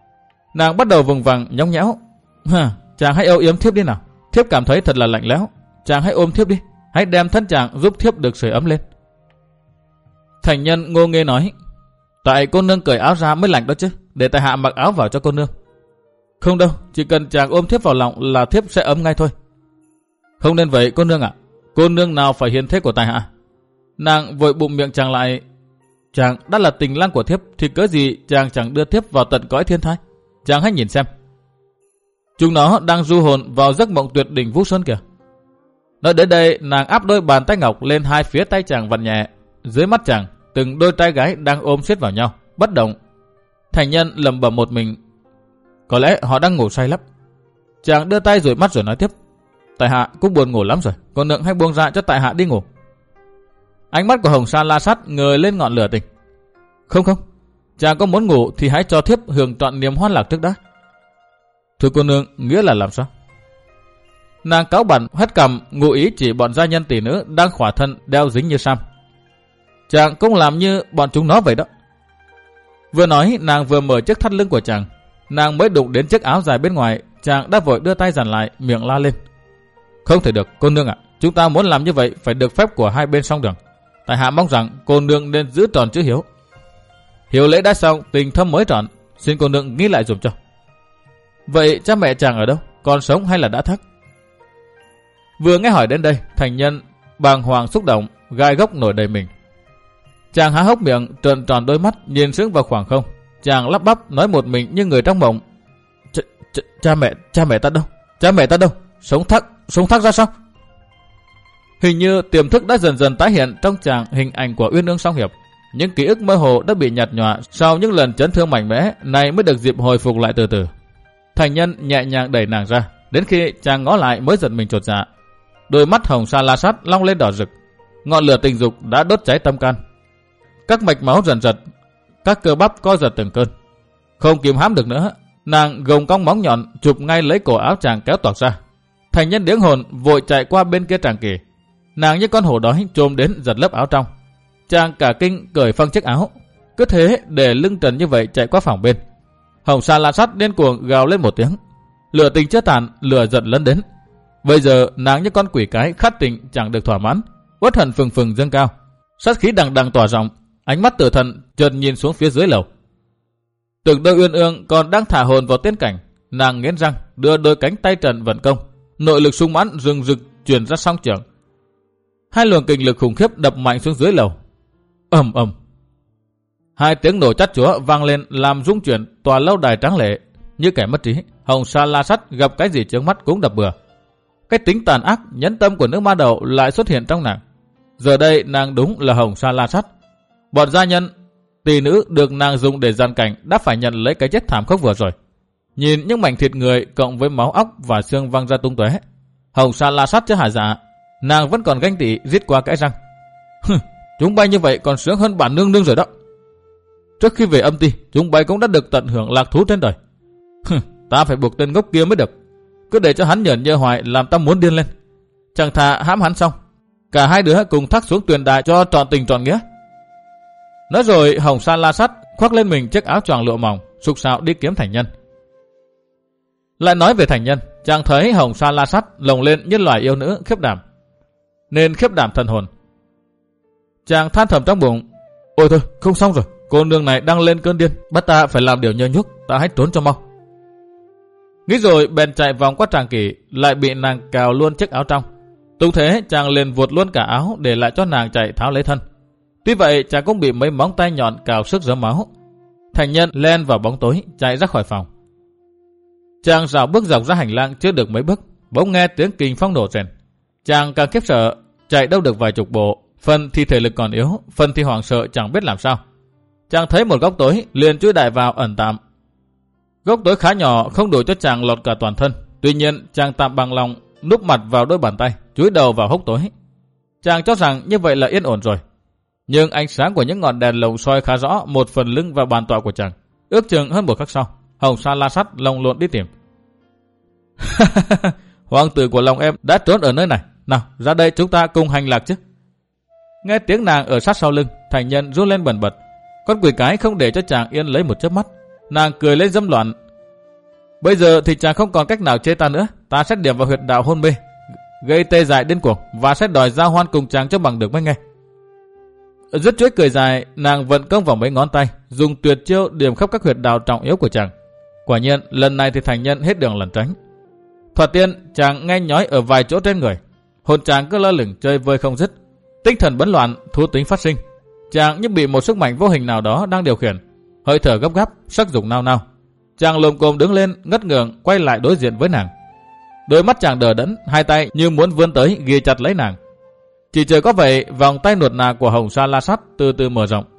Nàng bắt đầu vùng vằng nhõng nhẽo: "Hả, chàng hãy âu yếm thiếp đi nào. Thiếp cảm thấy thật là lạnh lẽo. chàng hãy ôm thiếp đi, hãy đem thân chàng giúp thiếp được sưởi ấm lên. Thành nhân ngô nghê nói, tại cô nương cởi áo ra mới lạnh đó chứ, để tại hạ mặc áo vào cho cô nương. Không đâu, chỉ cần chàng ôm thiếp vào lòng là thiếp sẽ ấm ngay thôi. Không nên vậy cô nương ạ, cô nương nào phải hiền thế của tại hạ. Nàng vội bụng miệng chàng lại, chàng đã là tình lang của thiếp thì cớ gì chàng chẳng đưa thiếp vào tận cõi thiên thai. Chàng hãy nhìn xem, chúng nó đang du hồn vào giấc mộng tuyệt đỉnh Vũ Sơn kìa. Nói đến đây, nàng áp đôi bàn tay ngọc lên hai phía tay chàng vặn nhẹ. Dưới mắt chàng, từng đôi trai gái đang ôm siết vào nhau, bất động. Thành nhân lẩm bẩm một mình, có lẽ họ đang ngủ say lắm. Chàng đưa tay dụi mắt rồi nói tiếp, tại hạ cũng buồn ngủ lắm rồi, cô nương hãy buông ra cho tại hạ đi ngủ. Ánh mắt của Hồng Sa La Sát ngời lên ngọn lửa tình. Không không, chàng có muốn ngủ thì hãy cho thiếp hưởng trọn niềm hoan lạc trước đã. Thưa cô nương, nghĩa là làm sao? Nàng cáu bẩn hất cằm, ngụ ý chỉ bọn gia nhân tỷ nữ đang khỏa thân đeo dính như sam. Chàng cũng làm như bọn chúng nó vậy đó. Vừa nói, nàng vừa mở chiếc thắt lưng của chàng. Nàng mới đụng đến chiếc áo dài bên ngoài, chàng đã vội đưa tay giằng lại, miệng la lên. Không thể được, cô nương ạ, chúng ta muốn làm như vậy phải được phép của hai bên song đường. Tại hạ mong rằng cô nương nên giữ tròn chữ hiếu. Hiếu lễ đã xong, tình thâm mới tròn, xin cô nương nghĩ lại dùm cho. Vậy cha mẹ chàng ở đâu, còn sống hay là đã thất? Vừa nghe hỏi đến đây, thành nhân bàng hoàng xúc động, gai góc nổi đầy mình. Chàng há hốc miệng, trợn tròn đôi mắt, nhìn xuống vào khoảng không. Chàng lắp bắp nói một mình như người trong mộng. Ch ch cha mẹ, cha mẹ ta đâu? Cha mẹ ta đâu? Sống thắc, sống thắc ra sao? Hình như tiềm thức đã dần dần tái hiện trong chàng hình ảnh của Uyên Ương Song Hiệp. Những ký ức mơ hồ đã bị nhạt nhòa sau những lần chấn thương mạnh mẽ, này mới được dịp hồi phục lại từ từ. Thành nhân nhẹ nhàng đẩy nàng ra, đến khi chàng ngó lại mới giật mình chột dạ. Đôi mắt Hồng Sa La Sát long lên đỏ rực, ngọn lửa tình dục đã đốt cháy tâm can. Các mạch máu dần giật, các cơ bắp co giật từng cơn. Không kìm hãm được nữa, nàng gồng cong móng nhọn chụp ngay lấy cổ áo chàng kéo toạc ra. Thành nhân điếng hồn vội chạy qua bên kia Tràng Kỳ. Nàng như con hổ đói trồm đến giật lớp áo trong. Chàng cả kinh cởi phăng chiếc áo, cứ thế để lưng trần như vậy chạy qua phòng bên. Hồng Sa La Sát điên cuồng gào lên một tiếng. Lửa tình chưa tàn, lửa giận lấn đến. Bây giờ nàng như con quỷ cái khát tình chẳng được thỏa mãn, uất hận phừng phừng dâng cao, sát khí đằng đằng tỏa rộng. Ánh mắt tử thần chợt nhìn xuống phía dưới lầu. Tưởng đôi Uyên Ương còn đang thả hồn vào tiên cảnh, nàng nghiến răng đưa đôi cánh tay trần vận công, nội lực sung mãn rừng rực truyền ra song trường. Hai luồng kình lực khủng khiếp đập mạnh xuống dưới lầu. Ầm ầm. Hai tiếng nổ chát chúa vang lên làm rung chuyển tòa lâu đài tráng lệ. Như kẻ mất trí, Hồng Sa La Sát gặp cái gì trước mắt cũng đập bừa. Cái tính tàn ác nhẫn tâm của nữ ma đầu lại xuất hiện trong nàng. Giờ đây nàng đúng là Hồng Sa La Sát. Bọn gia nhân, tỷ nữ được nàng dùng để gian cảnh đã phải nhận lấy cái chết thảm khốc vừa rồi. Nhìn những mảnh thịt người cộng với máu óc và xương văng ra tung tóe, Hồng Sa La Sát chưa hả dạ, nàng vẫn còn ganh tị giết qua cái răng. Chúng bay như vậy còn sướng hơn bản nương nương rồi đó. Trước khi về âm ti, chúng bay cũng đã được tận hưởng lạc thú trên đời. Ta phải buộc tên ngốc kia mới được. Cứ để cho hắn nhởn nhơ hoài làm ta muốn điên lên. Chẳng thà hãm hắn xong, cả hai đứa cùng thác xuống tuyền đài cho trọn tình trọn nghĩa. Nói rồi Hồng Sa La Sát khoác lên mình chiếc áo choàng lụa mỏng, sục sạo đi kiếm thành nhân. Lại nói về thành nhân, chàng thấy Hồng Sa La Sát lồng lên như loài yêu nữ khiếp đảm, nên khiếp đảm thần hồn. Chàng than thầm trong bụng, ôi thôi không xong rồi, cô nương này đang lên cơn điên, bắt ta phải làm điều nhơ nhuốc, ta hãy trốn cho mau. Nghĩ rồi bèn chạy vòng qua Tràng Kỷ, lại bị nàng cào luôn chiếc áo trong. Tung thế chàng liền vuột luôn cả áo để lại cho nàng chạy tháo lấy thân. Tuy vậy chàng cũng bị mấy móng tay nhọn cào sức rớm máu. Thành nhân len vào bóng tối chạy ra khỏi phòng. Chàng rảo bước dọc ra hành lang chưa được mấy bước, bỗng nghe tiếng kình phong nổ rền. Chàng càng khiếp sợ, chạy đâu được vài chục bộ, phần thì thể lực còn yếu, phần thì hoảng sợ chẳng biết làm sao. Chàng thấy một góc tối liền chui đại vào ẩn tạm. Góc tối khá nhỏ, không đủ cho chàng lọt cả toàn thân. Tuy nhiên chàng tạm bằng lòng núp mặt vào đôi bàn tay, chúi đầu vào hốc tối. Chàng cho rằng như vậy là yên ổn rồi. Nhưng ánh sáng của những ngọn đèn lồng soi khá rõ một phần lưng và bàn tọa của chàng. Ước chừng hơn một khắc sau, Hồng Sa La Sát lồng lộn đi tìm. Hoàng tử của lòng em đã trốn ở nơi này. Nào ra đây chúng ta cùng hành lạc chứ. Nghe tiếng nàng ở sát sau lưng, thành nhân run lên bần bật. Con quỷ cái không để cho chàng yên lấy một chớp mắt. Nàng cười lên dâm loạn. Bây giờ thì chàng không còn cách nào chê ta nữa. Ta sẽ điểm vào huyệt đạo hôn mê, gây tê dại điên cuồng và sẽ đòi giao hoan cùng chàng cho bằng được mới nghe. Dứt chuỗi cười dài, nàng vận công vào mấy ngón tay, dùng tuyệt chiêu điểm khắp các huyệt đạo trọng yếu của chàng. Quả nhiên, lần này thì thành nhân hết đường lẩn tránh. Thoạt tiên, chàng nghe nhói ở vài chỗ trên người, hồn chàng cứ lơ lửng chơi vơi không dứt, tinh thần bấn loạn, thú tính phát sinh. Chàng như bị một sức mạnh vô hình nào đó đang điều khiển, hơi thở gấp gáp, sắc dục nao nao. Chàng lồm cồm đứng lên, ngất ngưởng quay lại đối diện với nàng. Đôi mắt chàng đờ đẫn, hai tay như muốn vươn tới ghi chặt lấy nàng. Chỉ chờ có vậy, vòng tay nuột nà của Hồng Sa La Sát từ từ mở rộng.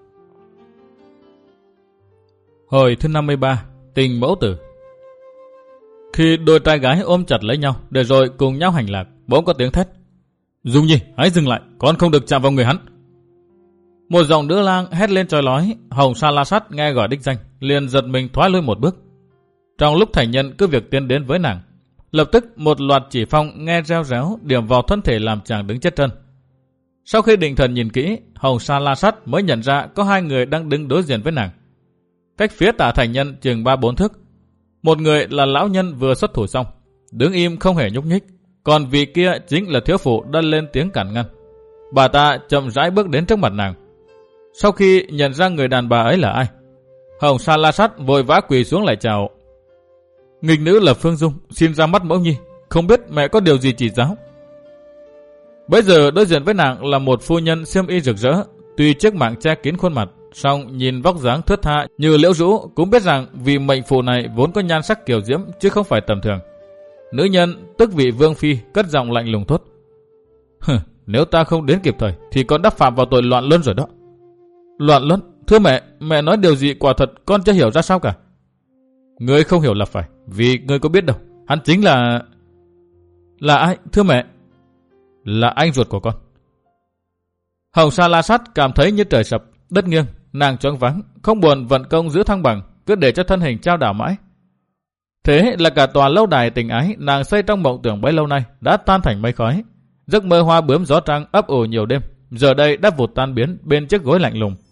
Hồi thứ năm mươi ba, tình mẫu tử. Khi đôi trai gái ôm chặt lấy nhau để rồi cùng nhau hành lạc, bỗng có tiếng thét: Dung Nhi, hãy dừng lại, con không được chạm vào người hắn. Một giọng nữ lang hét lên chói lói. Hồng Sa La Sát nghe gọi đích danh, liền giật mình thoái lui một bước. Trong lúc thành nhân cứ việc tiến đến với nàng, lập tức một loạt chỉ phong nghe reo réo điểm vào thân thể làm chàng đứng chết chân. Sau khi định thần nhìn kỹ, Hồng Sa La Sát mới nhận ra có hai người đang đứng đối diện với nàng. Cách phía tả thành nhân chừng ba bốn thước, một người là lão nhân vừa xuất thủ xong, đứng im không hề nhúc nhích, còn vị kia chính là thiếu phụ đã lên tiếng cản ngăn. Bà ta chậm rãi bước đến trước mặt nàng. Sau khi nhận ra người đàn bà ấy là ai, Hồng Sa La Sát vội vã quỳ xuống lại chào: Nghịch nữ là Phương Dung, xin ra mắt mẫu nhi, không biết mẹ có điều gì chỉ giáo. Bây giờ đối diện với nàng là một phu nhân xiêm y rực rỡ, tuy chiếc mảng che kín khuôn mặt, song nhìn vóc dáng thướt tha như liễu rũ cũng biết rằng vị mệnh phụ này vốn có nhan sắc kiều diễm chứ không phải tầm thường. Nữ nhân tức vị vương phi cất giọng lạnh lùng thốt: Hừ, nếu ta không đến kịp thời thì con đã phạm vào tội loạn luân rồi đó. Loạn luân? Thưa mẹ, mẹ nói điều gì quả thật con chưa hiểu ra sao cả. Ngươi không hiểu là phải, vì ngươi có biết đâu, hắn chính là... Là ai, thưa mẹ? Là anh ruột của con. Hồng Sa La Sát cảm thấy như trời sập, đất nghiêng, nàng choáng váng, không buồn vận công giữ thăng bằng, cứ để cho thân hình trao đảo mãi. Thế là cả tòa lâu đài tình ái nàng xây trong mộng tưởng bấy lâu nay đã tan thành mây khói. Giấc mơ hoa bướm gió trăng ấp ủ nhiều đêm, giờ đây đã vụt tan biến bên chiếc gối lạnh lùng.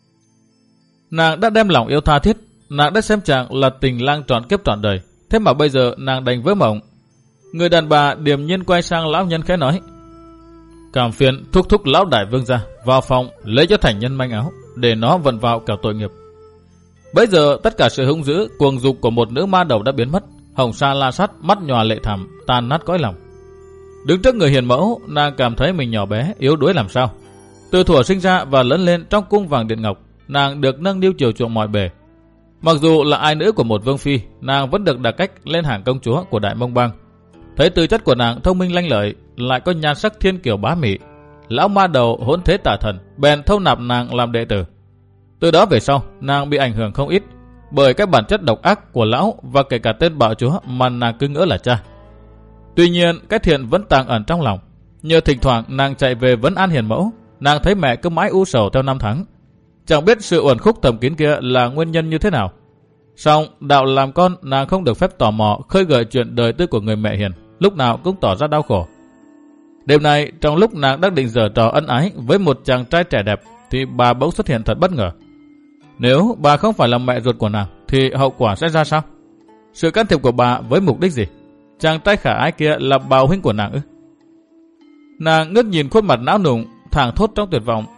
Nàng đã đem lòng yêu tha thiết, nàng đã xem chàng là tình lang trọn kiếp trọn đời, thế mà bây giờ nàng đành vỡ mộng. Người đàn bà điềm nhiên quay sang lão nhân khẽ nói: Cảm phiền thúc thúc lão đại vương ra vào phòng lấy cho thành nhân manh áo, để nó vận vào kẻo tội nghiệp. Bây giờ tất cả sự hung dữ cuồng dục của một nữ ma đầu đã biến mất. Hồng Sa La Sát mắt nhòa lệ thảm, tan nát cõi lòng. Đứng trước người hiền mẫu, nàng cảm thấy mình nhỏ bé yếu đuối làm sao. Từ thuở sinh ra và lớn lên trong cung vàng điện ngọc, nàng được nâng niu chiều chuộng mọi bề. Mặc dù là ai nữ của một vương phi, nàng vẫn được đặt cách lên hàng công chúa của Đại Mông Bang. Thấy tư chất của nàng thông minh lanh lợi, lại có nhan sắc thiên kiều bá mỹ, lão ma đầu hỗn thế tà thần bèn thâu nạp nàng làm đệ tử. Từ đó về sau, nàng bị ảnh hưởng không ít bởi cái bản chất độc ác của lão và kể cả tên bạo chúa mà nàng cứ ngỡ là cha. Tuy nhiên, cái thiện vẫn tàng ẩn trong lòng. Nhờ thỉnh thoảng nàng chạy về vấn an hiền mẫu, nàng thấy mẹ cứ mãi u sầu theo năm tháng. Chẳng biết sự uẩn khúc thầm kín kia là nguyên nhân như thế nào. Song đạo làm con, nàng không được phép tò mò khơi gợi chuyện đời tư của người mẹ hiền, lúc nào cũng tỏ ra đau khổ. Đêm nay, trong lúc nàng đang định giở trò ân ái với một chàng trai trẻ đẹp, thì bà bỗng xuất hiện thật bất ngờ. Nếu bà không phải là mẹ ruột của nàng, thì hậu quả sẽ ra sao? Sự can thiệp của bà với mục đích gì? Chàng trai khả ái kia là bào huynh của nàng ư? Nàng ngước nhìn khuôn mặt não nùng, thảng thốt trong tuyệt vọng: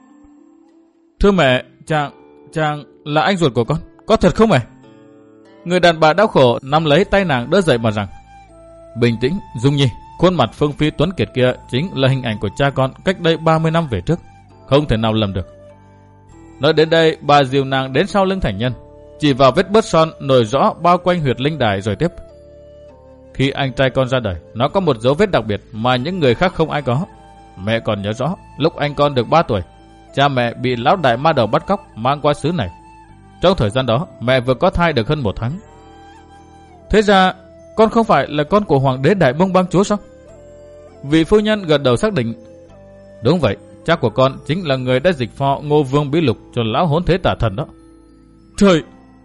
Thưa mẹ, chàng, chàng là anh ruột của con, có thật không mẹ? Người đàn bà đau khổ nắm lấy tay nàng đỡ dậy mà rằng: Bình tĩnh, Dung Nhi, khuôn mặt phương phi tuấn kiệt kia chính là hình ảnh của cha con cách đây ba mươi năm về trước, không thể nào lầm được. Nói đến đây, bà dìu nàng đến sau lưng thành nhân, chỉ vào vết bớt son nổi rõ bao quanh huyệt linh đài rồi tiếp: Khi anh trai con ra đời, nó có một dấu vết đặc biệt mà những người khác không ai có. Mẹ còn nhớ rõ, lúc anh con được ba tuổi, cha mẹ bị lão đại ma đầu bắt cóc mang qua xứ này. Trong thời gian đó, mẹ vừa có thai được hơn một tháng. Thế ra, con không phải là con của hoàng đế Đại Mông Bang chúa sao? Vị phu nhân gật đầu xác định: Đúng vậy, cha của con chính là người đã dịch phò Ngô Vương Bí Lục cho lão hỗn thế tà thần đó. Trời!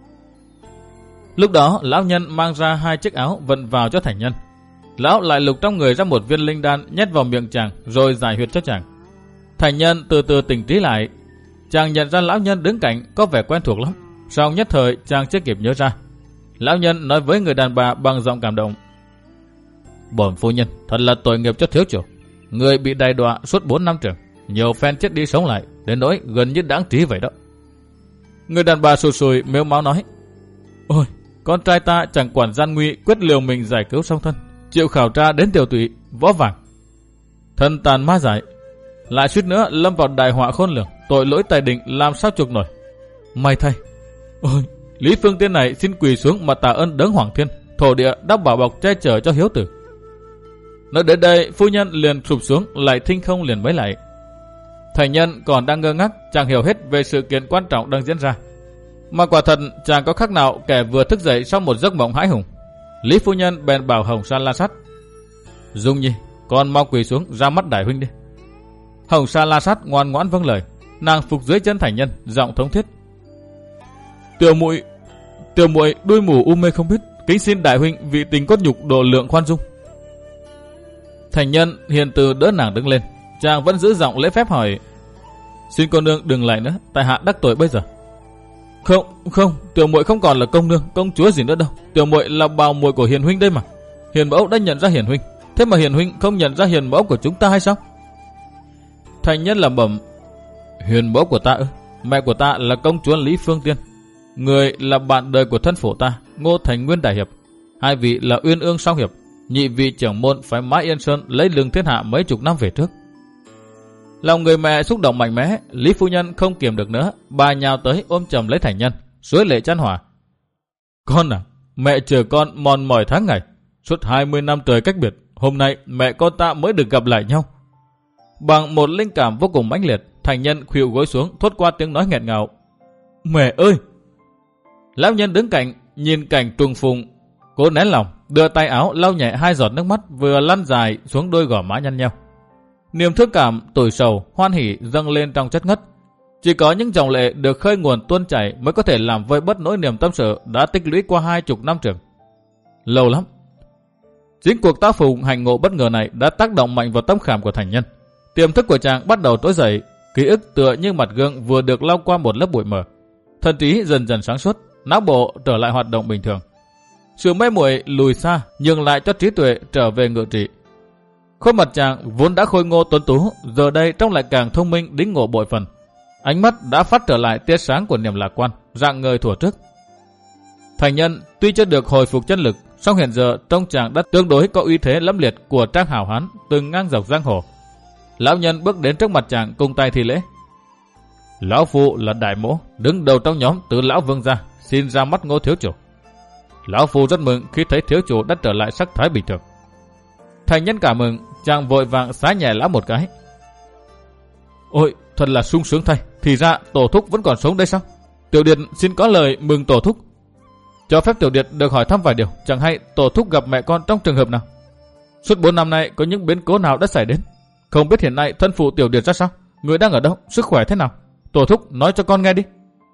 Lúc đó, lão nhân mang ra hai chiếc áo vận vào cho thành nhân. Lão lại lục trong người ra một viên linh đan nhét vào miệng chàng rồi giải huyệt cho chàng. Thành nhân từ từ tỉnh trí lại. Chàng nhận ra lão nhân đứng cạnh có vẻ quen thuộc lắm, sau nhất thời chàng chưa kịp nhớ ra. Lão nhân nói với người đàn bà bằng giọng cảm động: Bẩm phu nhân, thật là tội nghiệp cho thiếu chủ. Người bị đày đọa suốt bốn năm trường, nhiều phen chết đi sống lại, đến nỗi gần như đáng trí vậy đó. Người đàn bà sùi sùi mếu máu nói: Ôi, con trai ta chẳng quản gian nguy, quyết liều mình giải cứu song thân, chịu khảo tra đến tiểu tụy, võ vàng. Thân tàn ma giải, lại suýt nữa lâm vào đại họa khôn lường, tội lỗi tài đình làm sao chuộc nổi. May thay, ôi, Lý Phương Tiên này xin quỳ xuống mà tạ ơn đấng Hoàng Thiên, thổ địa đã bảo bọc che chở cho hiếu tử. Nói đến đây, phu nhân liền sụp xuống, lại thinh không liền bái lại. Thành nhân còn đang ngơ ngác, chẳng hiểu hết về sự kiện quan trọng đang diễn ra. Mà quả thật chàng có khác nào kẻ vừa thức dậy sau một giấc mộng hãi hùng. Lý phu nhân bèn bảo Hồng Sa La Sát: Dung Nhi, con mau quỳ xuống ra mắt đại huynh đi. Hồng Sa La Sát ngoan ngoãn vâng lời, nàng phục dưới chân thành nhân, giọng thống thiết: Tiểu muội, tiểu muội đuôi mù u mê không biết, kính xin đại huynh vì tình cốt nhục độ lượng khoan dung. Thành nhân hiền từ đỡ nàng đứng lên, chàng vẫn giữ giọng lễ phép hỏi: Xin cô nương đừng lại nữa, tại hạ đắc tội bây giờ. Không, không, tiểu muội không còn là công nương, công chúa gì nữa đâu. Tiểu muội là bào muội của Hiền huynh đây mà. Hiền mẫu đã nhận ra Hiền huynh, thế mà Hiền huynh không nhận ra Hiền mẫu của chúng ta hay sao? Thành nhân lẩm bẩm: Hiền mẫu của ta ư? Mẹ của ta là công chúa Lý Phương Tiên, người là bạn đời của thân phổ ta, Ngô Thành Nguyên đại hiệp. Hai vị là Uyên Ương song hiệp, nhị vị trưởng môn phái Mã Yên Sơn lấy lừng thiên hạ mấy chục năm về trước. Lòng người mẹ xúc động mạnh mẽ, Lý phu nhân không kiềm được nữa, bà nhào tới ôm chầm lấy thành nhân, suối lệ chan hòa. Con à, mẹ chờ con mòn mỏi tháng ngày, suốt hai mươi năm trời cách biệt, hôm nay mẹ con ta mới được gặp lại nhau. Bằng một linh cảm vô cùng mãnh liệt, thành nhân khuỵu gối xuống, thốt qua tiếng nói nghẹn ngào: Mẹ ơi! Lão nhân đứng cạnh nhìn cảnh trùng phùng, cố nén lòng, đưa tay áo lau nhẹ hai giọt nước mắt vừa lăn dài xuống đôi gò má nhăn nheo. Niềm thương cảm, tủi sầu, hoan hỉ dâng lên trong chất ngất. Chỉ có những dòng lệ được khơi nguồn tuôn chảy mới có thể làm vơi bớt nỗi niềm tâm sự đã tích lũy qua hai chục năm trường. Lâu lắm. Chính cuộc tác phùng hành ngộ bất ngờ này đã tác động mạnh vào tâm khảm của thành nhân. Tiềm thức của chàng bắt đầu trỗi dậy, ký ức tựa như mặt gương vừa được lau qua một lớp bụi mờ. Thần trí dần dần sáng suốt, não bộ trở lại hoạt động bình thường. Sự mê muội lùi xa, nhường lại cho trí tuệ trở về ngự trị. Khuôn mặt chàng vốn đã khôi ngô tuấn tú, giờ đây trông lại càng thông minh đính ngộ bội phần. Ánh mắt đã phát trở lại tia sáng của niềm lạc quan, rạng ngời thuở trước. Thành nhân tuy chưa được hồi phục chân lực, song hiện giờ trong chàng đã tương đối có uy thế lẫm liệt của trang hảo hán từng ngang dọc giang hồ. Lão nhân bước đến trước mặt chàng cung tay thi lễ: Lão phu là đại mỗ, đứng đầu trong nhóm tứ lão vương gia, xin ra mắt Ngô thiếu chủ. Lão phu rất mừng khi thấy thiếu chủ đã trở lại sắc thái bình thường. Thành nhân cảm mừng, chàng vội vàng xá nhẹ lão một cái: Ôi, thật là sung sướng thay, thì ra tổ thúc vẫn còn sống đây sao? Tiểu điệt xin có lời mừng tổ thúc. Cho phép tiểu điệt được hỏi thăm vài điều, chẳng hay tổ thúc gặp mẹ con trong trường hợp nào? Suốt bốn năm nay có những biến cố nào đã xảy đến? Không biết hiện nay thân phụ tiểu điệt ra sao? Người đang ở đâu? Sức khỏe thế nào? Tổ thúc nói cho con nghe đi.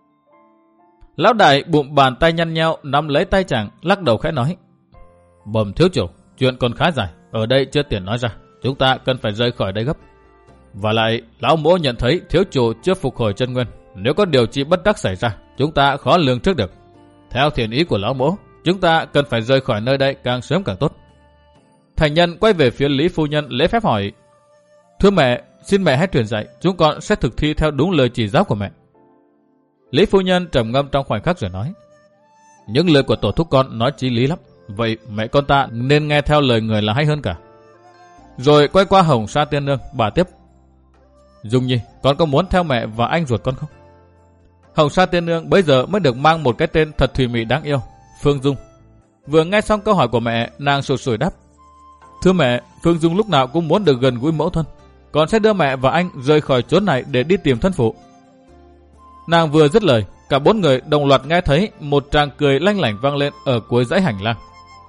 Lão đại bụm bàn tay nhăn nheo nắm lấy tay chàng, lắc đầu khẽ nói: Bẩm thiếu chủ, chuyện còn khá dài, ở đây chưa tiện nói ra, chúng ta cần phải rời khỏi đây gấp. Và lại, lão mỗ nhận thấy thiếu chủ chưa phục hồi chân nguyên, nếu có điều chi bất đắc xảy ra, chúng ta khó lường trước được. Theo thiện ý của lão mỗ, chúng ta cần phải rời khỏi nơi đây càng sớm càng tốt. Thành nhân quay về phía Lý phu nhân lễ phép hỏi: Thưa mẹ, xin mẹ hãy truyền dạy, chúng con sẽ thực thi theo đúng lời chỉ giáo của mẹ. Lý phu nhân trầm ngâm trong khoảnh khắc rồi nói: Những lời của tổ thúc con nói chí lý lắm, vậy mẹ con ta nên nghe theo lời người là hay hơn cả. Rồi quay qua Hồng Sa Tiên Nương, bà tiếp: Dung Nhi, con có muốn theo mẹ và anh ruột con không? Hồng Sa Tiên Nương bây giờ mới được mang một cái tên thật thùy mị đáng yêu, Phương Dung. Vừa nghe xong câu hỏi của mẹ, nàng sụt sùi đáp: Thưa mẹ, Phương Dung lúc nào cũng muốn được gần gũi mẫu thân. Con sẽ đưa mẹ và anh rời khỏi chốn này để đi tìm thân phụ. Nàng vừa dứt lời, cả bốn người đồng loạt nghe thấy một tràng cười lanh lảnh vang lên ở cuối dãy hành lang.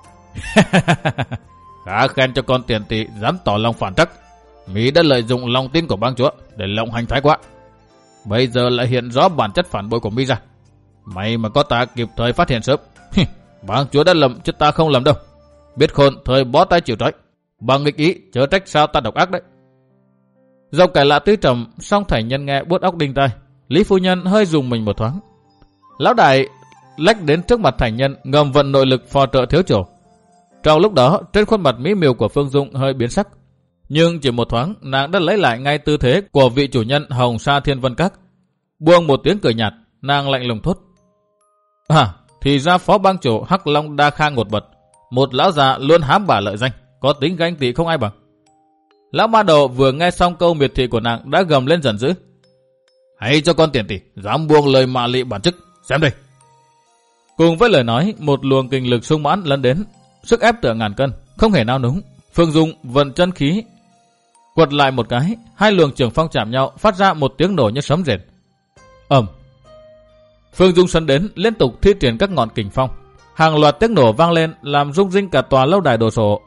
Khá khen cho con tiền tỷ dám tỏ lòng phản trắc. Mỹ đã lợi dụng lòng tin của bang chúa để lộng hành thái quá. Bây giờ lại hiện rõ bản chất phản bội của Mỹ ra. May mà có ta kịp thời phát hiện sớm. Bang chúa đã lầm chứ ta không lầm đâu. Biết khôn thời bó tay chịu trói. Bằng nghịch ý chớ trách sao ta độc ác đấy. Dòng cải lạ tứ trầm, song thành nhân nghe buốt óc đinh tai. Lý phu nhân hơi dùng mình một thoáng. Lão đại lách đến trước mặt thành nhân, ngầm vận nội lực phò trợ thiếu chủ. Trong lúc đó, trên khuôn mặt mỹ miều của Phương Dung hơi biến sắc. Nhưng chỉ một thoáng, nàng đã lấy lại ngay tư thế của vị chủ nhân Hồng Sa Thiên Vân Các. Buông một tiếng cười nhạt, nàng lạnh lùng thốt: À, thì ra phó bang chủ Hắc Long Đa Khang một bậc, một lão già luôn hám bả lợi danh, có tính ganh tị không ai bằng. Lão ma đầu vừa nghe xong câu miệt thị của nàng đã gầm lên giận dữ: Hãy cho con tiền tỷ, dám buông lời mạ lị bản chức, xem đây. Cùng với lời nói, một luồng kinh lực sung mãn lấn đến, sức ép tựa ngàn cân, không hề nao núng. Phương Dung vận chân khí, quật lại một cái, hai luồng trường phong chạm nhau, phát ra một tiếng nổ như sấm rền. Ầm. Phương Dung sân đến, liên tục thi triển các ngọn kình phong, hàng loạt tiếng nổ vang lên, làm rung rinh cả tòa lâu đài đồ sộ.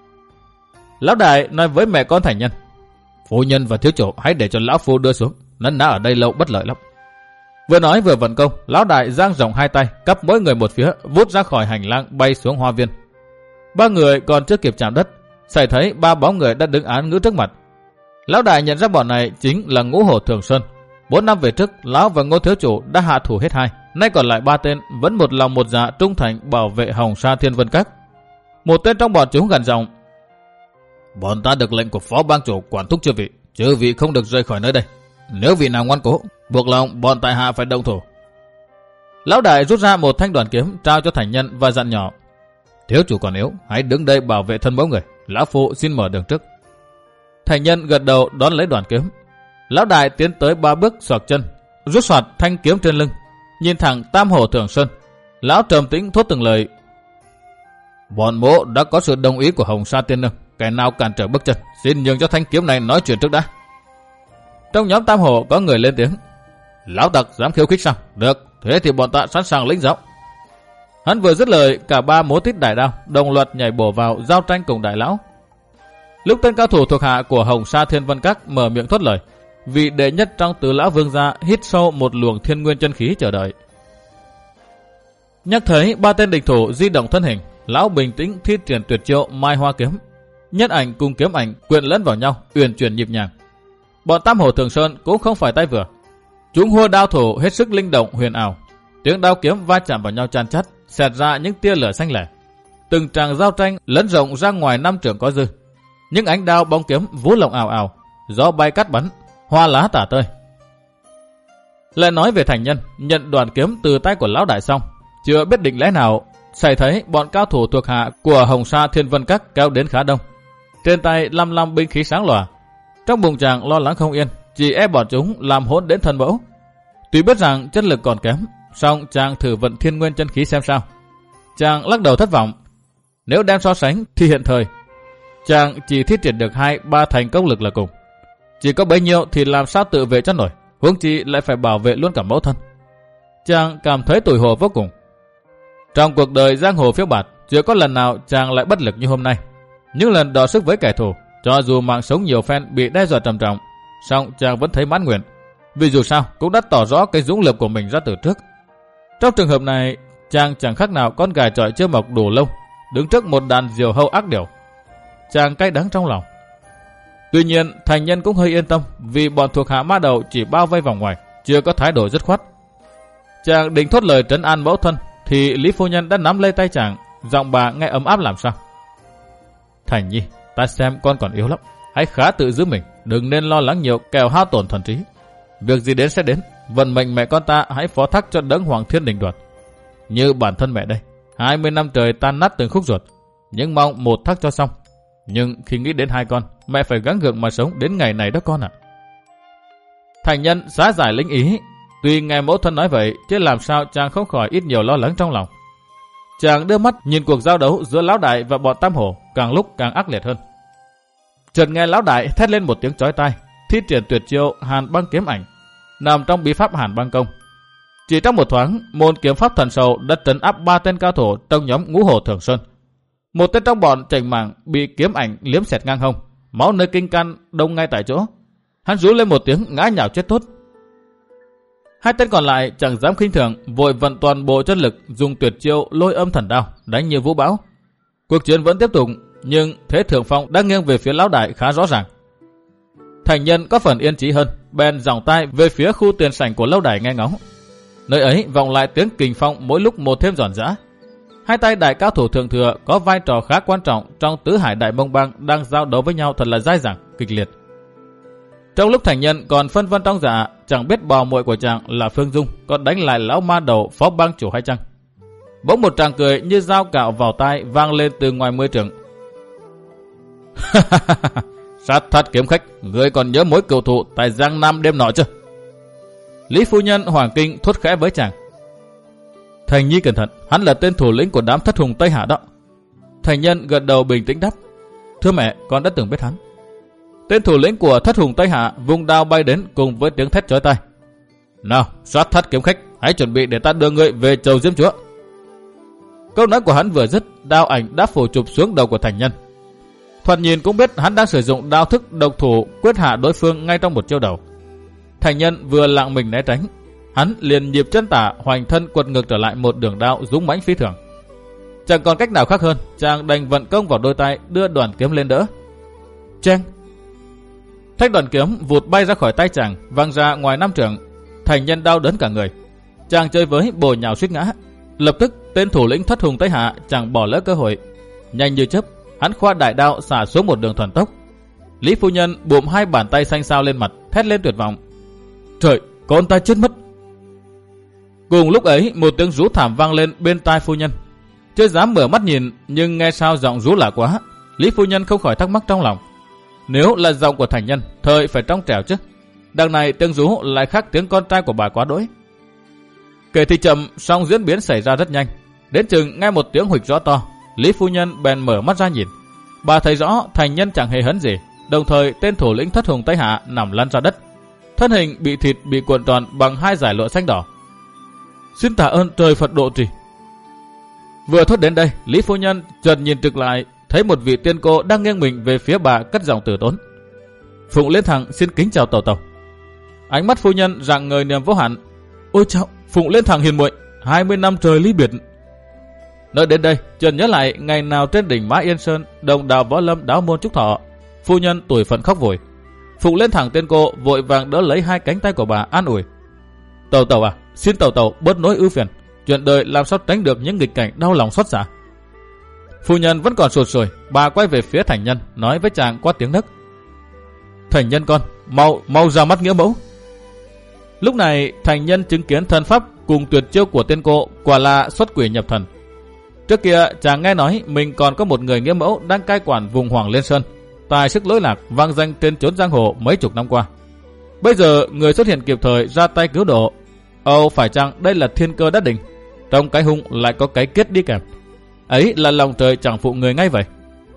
Lão đại nói với mẹ con Thành Nhân: Phu nhân và thiếu chủ hãy để cho lão phu đưa xuống, nấn ná ở đây lâu bất lợi lắm. Vừa nói vừa vận công, lão đại giang rộng hai tay, cắp mỗi người một phía, vút ra khỏi hành lang bay xuống hoa viên. Ba người còn chưa kịp chạm đất, xảy thấy ba bóng người đã đứng án ngữ trước mặt. Lão đại nhận ra bọn này chính là Ngũ Hổ Thường Sơn. Bốn năm về trước, lão và Ngô thiếu chủ đã hạ thủ hết hai, nay còn lại ba tên vẫn một lòng một dạ trung thành bảo vệ Hồng Sa Thiên Vân Các. Một tên trong bọn chúng gằn giọng: Bọn ta được lệnh của phó bang chủ quản thúc chư vị, chư vị không được rời khỏi nơi đây. Nếu vị nào ngoan cố, buộc lòng bọn tại hạ phải động thủ. Lão đại rút ra một thanh đoàn kiếm trao cho Thành Nhân và dặn nhỏ: Thiếu chủ còn yếu, hãy đứng đây bảo vệ thân mẫu người, lão phu xin mở đường trước. Thành Nhân gật đầu đón lấy đoàn kiếm. Lão đại tiến tới ba bước xoạc chân, rút soạt thanh kiếm trên lưng, nhìn thẳng Tam Hổ Thường Sơn. Lão trầm tĩnh thốt từng lời: Bọn mỗ đã có sự đồng ý của Hồng Sa Tiên Nương, kẻ nào cản trở bước chân, xin nhường cho thanh kiếm này nói chuyện trước đã. Trong nhóm Tam Hổ có người lên tiếng: Lão tặc dám khiêu khích sao? Được, thế thì bọn ta sẵn sàng lĩnh giáo. Hắn vừa dứt lời, cả ba múa tít đại đao, đồng loạt nhảy bổ vào giao tranh cùng đại lão. Lúc tên cao thủ thuộc hạ của Hồng Sa Thiên Vân Các mở miệng thốt lời, vị đệ nhất trong tứ lão vương gia hít sâu một luồng thiên nguyên chân khí chờ đợi. Nhắc thấy ba tên địch thủ di động thân hình, lão bình tĩnh thi triển tuyệt chiêu Mai Hoa Kiếm. Nhất ảnh cùng kiếm ảnh quyện lẫn vào nhau, uyển chuyển nhịp nhàng. Bọn Tam Hổ Thường Sơn cũng không phải tay vừa, chúng hua đao thủ hết sức linh động huyền ảo. Tiếng đao kiếm va chạm vào nhau chan chát, xẹt ra những tia lửa xanh lẻ. Từng tràng giao tranh lấn rộng ra ngoài năm trượng có dư. Những ánh đao bóng kiếm vú lộng ảo ảo, gió bay cắt bắn, hoa lá tả tơi. Lại nói về Thành Nhân, nhận đoàn kiếm từ tay của lão đại xong, chưa biết định lẽ nào, xảy thấy bọn cao thủ thuộc hạ của Hồng Sa Thiên Vân Các kéo đến khá đông. Trên tay lăm lăm binh khí sáng lòa. Trong bụng chàng lo lắng không yên, chỉ e bọn chúng làm hỗn đến thân mẫu. Tuy biết rằng chất lực còn kém, song chàng thử vận thiên nguyên chân khí xem sao. Chàng lắc đầu thất vọng. Nếu đem so sánh thì hiện thời chàng chỉ thiết triển được hai ba thành công lực là cùng. Chỉ có bấy nhiêu thì làm sao tự vệ cho nổi, huống chi lại phải bảo vệ luôn cả mẫu thân. Chàng cảm thấy tủi hổ vô cùng. Trong cuộc đời giang hồ phiêu bạt, chưa có lần nào chàng lại bất lực như hôm nay. Những lần đọ sức với kẻ thù, cho dù mạng sống nhiều phen bị đe dọa trầm trọng, song chàng vẫn thấy mãn nguyện. Vì dù sao cũng đã tỏ rõ cái dũng lực của mình ra từ trước. Trong trường hợp này, chàng chẳng khác nào con gà chọi chưa mọc đủ lông, đứng trước một đàn diều hâu ác điểu. Chàng cay đắng trong lòng. Tuy nhiên, Thành Nhân cũng hơi yên tâm, vì bọn thuộc hạ ma đầu chỉ bao vây vòng ngoài, chưa có thái độ dứt khoát. Chàng định thốt lời trấn an mẫu thân, thì Lý phu nhân đã nắm lấy tay chàng, giọng bà nghe ấm áp làm sao. Thành Nhi, ta xem con còn yếu lắm, hãy khá tự giữ mình, đừng nên lo lắng nhiều kẻo hao tổn thần trí. Việc gì đến sẽ đến, vận mệnh mẹ con ta hãy phó thác cho đấng Hoàng Thiên Đình Đoạt. Như bản thân mẹ đây, hai mươi năm trời tan nát từng khúc ruột, nhưng mong một thác cho xong. Nhưng khi nghĩ đến hai con, mẹ phải gắng gượng mà sống đến ngày này đó con ạ. Thành Nhân xá giải lĩnh ý. Tuy nghe mẫu thân nói vậy, chứ làm sao chàng không khỏi ít nhiều lo lắng trong lòng. Chàng đưa mắt nhìn cuộc giao đấu giữa lão đại và bọn Tam Hổ càng lúc càng ác liệt hơn. Chợt nghe lão đại thét lên một tiếng chói tai, thi triển tuyệt chiêu Hàn Băng Kiếm Ảnh, nằm trong bí pháp Hàn Băng Công. Chỉ trong một thoáng, môn kiếm pháp thần sầu đã trấn áp ba tên cao thủ trong nhóm Ngũ Hổ Thường Sơn. Một tên trong bọn chảnh mảng bị kiếm ảnh liếm xẹt ngang hông, máu nơi kinh căn đông ngay tại chỗ. Hắn rú lên một tiếng ngã nhào chết tốt. Hai tên còn lại chẳng dám khinh thường, vội vận toàn bộ chân lực dùng tuyệt chiêu Lôi Âm Thần Đao đánh như vũ bão. Cuộc chiến vẫn tiếp tục, nhưng thế thượng phong đang nghiêng về phía lão đại khá rõ ràng. Thành Nhân có phần yên trí hơn, bèn giòng tay về phía khu tiền sảnh của lâu đài nghe ngóng. Nơi ấy vọng lại tiếng kình phong mỗi lúc một thêm giòn giã. Hai tay đại cao thủ thượng thừa có vai trò khá quan trọng trong tứ hải đại mông bang đang giao đấu với nhau thật là dai dẳng, kịch liệt. Trong lúc Thành Nhân còn phân vân trong dạ, chẳng biết bò muội của chàng là Phương Dung có đánh lại lão ma đầu phó bang chủ hay chăng. Bỗng một tràng cười như dao cạo vào tai vang lên từ ngoài mười trượng. Sát Thát Kiếm Khách, ngươi còn nhớ mối cừu thù tại Giang Nam đêm nọ chưa? Lý phu nhân hoàng kinh thốt khẽ với chàng. Thành Nhi cẩn thận, hắn là tên thủ lĩnh của đám Thất Hùng Tây Hạ đó. Thành Nhân gật đầu bình tĩnh đáp. Thưa mẹ, con đã từng biết hắn. Tên thủ lĩnh của Thất Hùng Tây Hạ vung đao bay đến cùng với tiếng thét chói tai. Nào, Sát Thát Kiếm Khách, hãy chuẩn bị để ta đưa ngươi về chầu Diêm Chúa. Câu nói của hắn vừa dứt, đao ảnh đã phủ chụp xuống đầu của Thành Nhân. Thoạt nhìn cũng biết hắn đang sử dụng đao thức độc thủ quyết hạ đối phương ngay trong một chiêu đầu. Thành Nhân vừa lặng mình né tránh, hắn liền nhịp chân tả hoành thân quật ngược trở lại một đường đao dũng mãnh phi thường. Chẳng còn cách nào khác hơn, chàng đành vận công vào đôi tay đưa đoàn kiếm lên đỡ. Cheng! Thanh đoàn kiếm vụt bay ra khỏi tay chàng, văng ra ngoài năm trượng. Thành Nhân đau đớn cả người. Chàng chơi với bổ nhào suýt ngã. Lập tức tên thủ lĩnh Thất Hùng Tây Hạ chẳng bỏ lỡ cơ hội, nhanh như chớp, hắn khoa đại đao xả xuống một đường thuần tốc. Lý phu nhân bụm hai bàn tay xanh xao lên mặt, thét lên tuyệt vọng. Trời, con ta chết mất! Cùng lúc ấy, một tiếng rú thảm vang lên bên tai phu nhân. Chưa dám mở mắt nhìn, nhưng nghe sao giọng rú lạ quá, Lý phu nhân không khỏi thắc mắc trong lòng. Nếu là giọng của Thành Nhân, thời phải trong trẻo chứ. Đằng này tiếng rú lại khác tiếng con trai của bà quá đỗi. Kể thì chậm, song diễn biến xảy ra rất nhanh. Đến chừng nghe một tiếng huỵch rõ to, Lý phu nhân bèn mở mắt ra nhìn. Bà thấy rõ Thành Nhân chẳng hề hấn gì, đồng thời tên thủ lĩnh Thất Hùng Tây Hạ nằm lăn ra đất, thân hình bị thịt bị cuộn tròn bằng hai dải lụa xanh đỏ. Xin tạ ơn trời Phật độ trì. Vừa thốt đến đây, Lý phu nhân chợt nhìn trực lại, thấy một vị tiên cô đang nghiêng mình về phía bà cất giọng từ tốn. Phụng Liên Thằng xin kính chào tàu tàu. Ánh mắt phu nhân rạng ngời niềm vô hạn. Ôi chao, Phụng Liên Thằng hiền muội, hai mươi năm trời ly biệt. Nói đến đây, chợt nhớ lại ngày nào trên đỉnh Mã Yên Sơn, đồng đạo võ lâm đáo môn chúc thọ, phu nhân tủi phận khóc vội. Phụng Liên Thằng tiên cô vội vàng đỡ lấy hai cánh tay của bà an ủi. Tàu tàu à, xin tàu tàu bớt nỗi ưu phiền, chuyện đời làm sao tránh được những nghịch cảnh đau lòng xót xa. Phu nhân vẫn còn sụt sùi, bà quay về phía Thành Nhân nói với chàng qua tiếng nấc. Thành Nhân con, mau mau ra mắt nghĩa mẫu. Lúc này Thành Nhân chứng kiến thân pháp cùng tuyệt chiêu của tiên cô quả là xuất quỷ nhập thần. Trước kia chàng nghe nói mình còn có một người nghĩa mẫu đang cai quản vùng Hoàng Liên Sơn, tài sức lỗi lạc vang danh trên chốn giang hồ mấy chục năm qua. Bây giờ người xuất hiện kịp thời ra tay cứu độ. Âu phải chăng đây là thiên cơ đã định, trong cái hung lại có cái kết đi kèm. Ấy là lòng trời chẳng phụ người ngay vậy.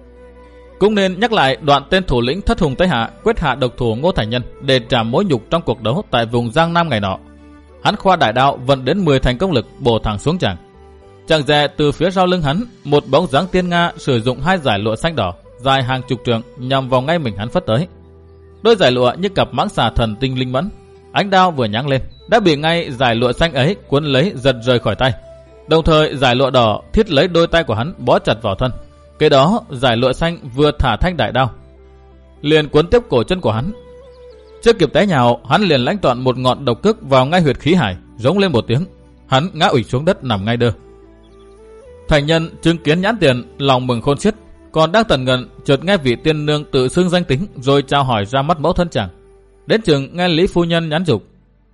Cũng nên nhắc lại đoạn tên thủ lĩnh Thất Hùng Tây Hạ quyết hạ độc thủ Ngô Thành Nhân để trả mối nhục trong cuộc đấu tại vùng Giang Nam ngày nọ. Hắn khoa đại đạo vận đến mười thành công lực bổ thẳng xuống chàng. Chàng dè từ phía sau lưng hắn, một bóng dáng tiên nga sử dụng hai dải lụa xanh đỏ dài hàng chục trượng nhằm vào ngay mình hắn phất tới. Đôi dải lụa như cặp mãng xà thần tinh linh mẫn, ánh đao vừa nháng lên đã bị ngay dải lụa xanh ấy cuốn lấy giật rời khỏi tay. Đồng thời dải lụa đỏ thiết lấy đôi tay của hắn bó chặt vào thân. Kế đó dải lụa xanh vừa thả thanh đại đao, liền cuốn tiếp cổ chân của hắn. Chưa kịp té nhào, hắn liền lãnh toàn một ngọn độc cước vào ngay huyệt khí hải, rống lên một tiếng, hắn ngã ụp xuống đất nằm ngay đơ. Thành Nhân chứng kiến nhãn tiền, lòng mừng khôn xiết, còn đang tần ngần chợt nghe vị tiên nương tự xưng danh tính rồi chào hỏi ra mắt mẫu thân chàng. Đến chừng nghe Lý phu nhân nhắn dục,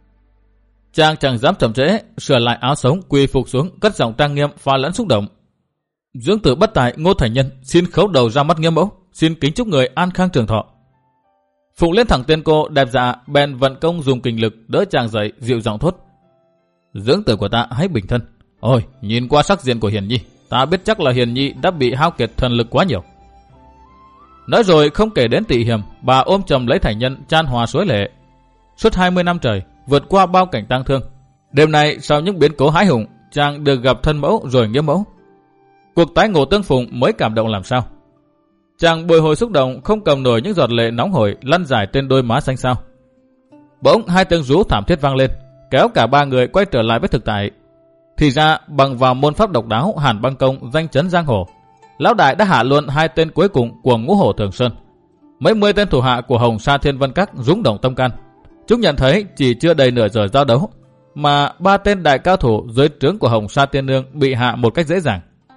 chàng chẳng dám chậm trễ, sửa lại áo sống quỳ phục xuống, cất giọng trang nghiêm pha lẫn xúc động. Dưỡng tử bất tài Ngô Thành Nhân xin khấu đầu ra mắt nghĩa mẫu, xin kính chúc người an khang trường thọ. Phụng Liên Thằng tiên cô đẹp dạ bèn vận công dùng kình lực đỡ chàng dậy, dịu giọng thốt. Dưỡng tử của ta hãy bình thân. Ôi, nhìn qua sắc diện của Hiền Nhi, ta biết chắc là Hiền Nhi đã bị hao kiệt thần lực quá nhiều. Nói rồi không kể đến tị hiểm, bà ôm chầm lấy Thành Nhân chan hòa suối lệ. Suốt hai mươi năm trời, vượt qua bao cảnh tang thương, đêm nay sau những biến cố hãi hùng, chàng được gặp thân mẫu rồi nghĩa mẫu. Cuộc tái ngộ tương phùng mới cảm động làm sao. Chàng bồi hồi xúc động không cầm nổi những giọt lệ nóng hổi lăn dài trên đôi má xanh xao. Bỗng hai tiếng rú thảm thiết vang lên, kéo cả ba người quay trở lại với thực tại. Thì ra bằng vào môn pháp độc đáo Hàn Băng Công danh chấn giang hồ, lão đại đã hạ luôn hai tên cuối cùng của Ngũ Hổ Thường Sơn. Mấy mươi tên thủ hạ của Hồng Sa Thiên Vân Các rúng động tâm can. Chúng nhận thấy chỉ chưa đầy nửa giờ giao đấu mà ba tên đại cao thủ dưới trướng của Hồng Sa Tiên Nương bị hạ một cách dễ dàng.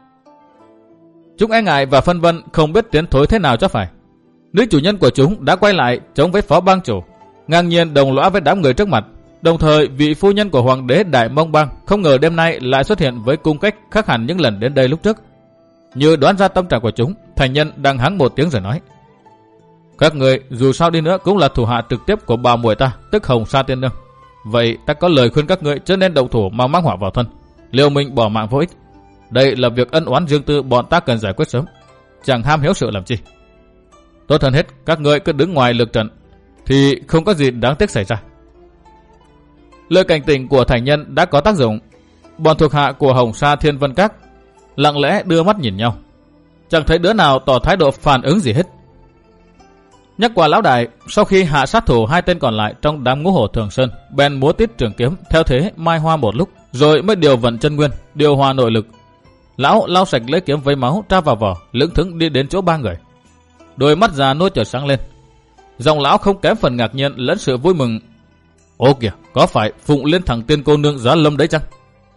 Chúng e ngại và phân vân không biết tiến thối thế nào cho phải. Nữ chủ nhân của chúng đã quay lại chống với phó bang chủ, ngang nhiên đồng lõa với đám người trước mặt. Đồng thời vị phu nhân của hoàng đế Đại Mông Bang không ngờ đêm nay lại xuất hiện với cung cách khác hẳn những lần đến đây lúc trước. Như đoán ra tâm trạng của chúng, thành nhân đang hắng một tiếng rồi nói: các người dù sao đi nữa cũng là thủ hạ trực tiếp của bà muội ta, tức Hồng Sa Tiên Nương. Vậy ta có lời khuyên các người chớ nên động thủ mà mang họa vào thân, liều mình bỏ mạng vô ích. Đây là việc ân oán riêng tư bọn ta cần giải quyết sớm, chẳng ham hiếu sự làm chi. Tốt hơn hết các người cứ đứng ngoài lực trận thì không có gì đáng tiếc xảy ra. Lời cảnh tỉnh của thành nhân đã có tác dụng. Bọn thuộc hạ của Hồng Sa Thiên Vân Các lặng lẽ đưa mắt nhìn nhau, chẳng thấy đứa nào tỏ thái độ phản ứng gì hết. Nhắc qua lão đại, sau khi hạ sát thủ hai tên còn lại trong đám ngũ hổ Thường Sơn, bèn múa tít trường kiếm theo thế mai hoa một lúc, rồi mới điều vận chân nguyên, điều hòa nội lực. Lão lau sạch lấy kiếm với máu tra vào vỏ, lững thững đi đến chỗ ba người. Đôi mắt già nua chợt sáng lên, giọng lão không kém phần ngạc nhiên lẫn sự vui mừng. Ô kìa, có phải Phụng Liên Thẳng Tiên cô nương Giá Lâm đấy chăng?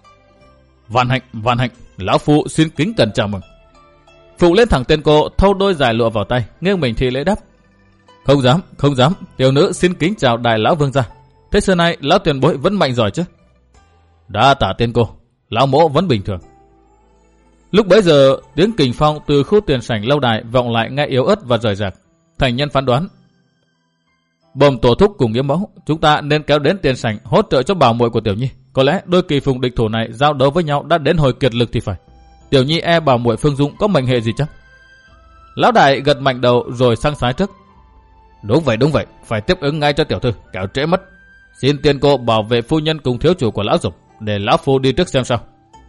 Vạn hạnh, vạn hạnh, lão phu xin kính cẩn chào mừng. Phụng Liên Thẳng Tiên cô thâu đôi giải lụa vào tay, nghiêng mình thì lễ đáp. Không dám, không dám, tiểu nữ xin kính chào đại lão vương gia. Thế xưa nay lão tiền bối vẫn mạnh giỏi chứ? Đa tạ tiên cô, lão mỗ vẫn bình thường. Lúc bấy giờ tiếng kình phong từ khu tiền sảnh lâu đài vọng lại nghe yếu ớt và rời rạc. Thành nhân phán đoán: Bồm tổ thúc cùng yếm mẫu, chúng ta nên kéo đến tiền sảnh hỗ trợ cho bảo muội của Tiểu Nhi. Có lẽ đôi kỳ phùng địch thủ này giao đấu với nhau đã đến hồi kiệt lực thì phải. Tiểu Nhi e bảo muội Phương Dung có mệnh hệ gì chắc? Lão đại gật mạnh đầu rồi sang sái trước. Đúng vậy, đúng vậy, phải tiếp ứng ngay cho tiểu thư, kẻo trễ mất. Xin tiên cô bảo vệ phu nhân cùng thiếu chủ của lão Dục, để lão phu đi trước xem sao.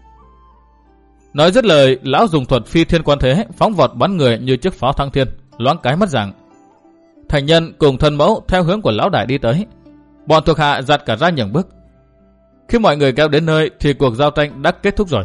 Nói dứt lời, lão dùng thuật phi thiên quan thế, phóng vọt bắn người như chiếc pháo thăng thiên, loáng cái mất dạng. Thành nhân cùng thân mẫu theo hướng của lão đại đi tới. Bọn thuộc hạ giặt cả ra nhường bước. Khi mọi người kéo đến nơi thì cuộc giao tranh đã kết thúc rồi.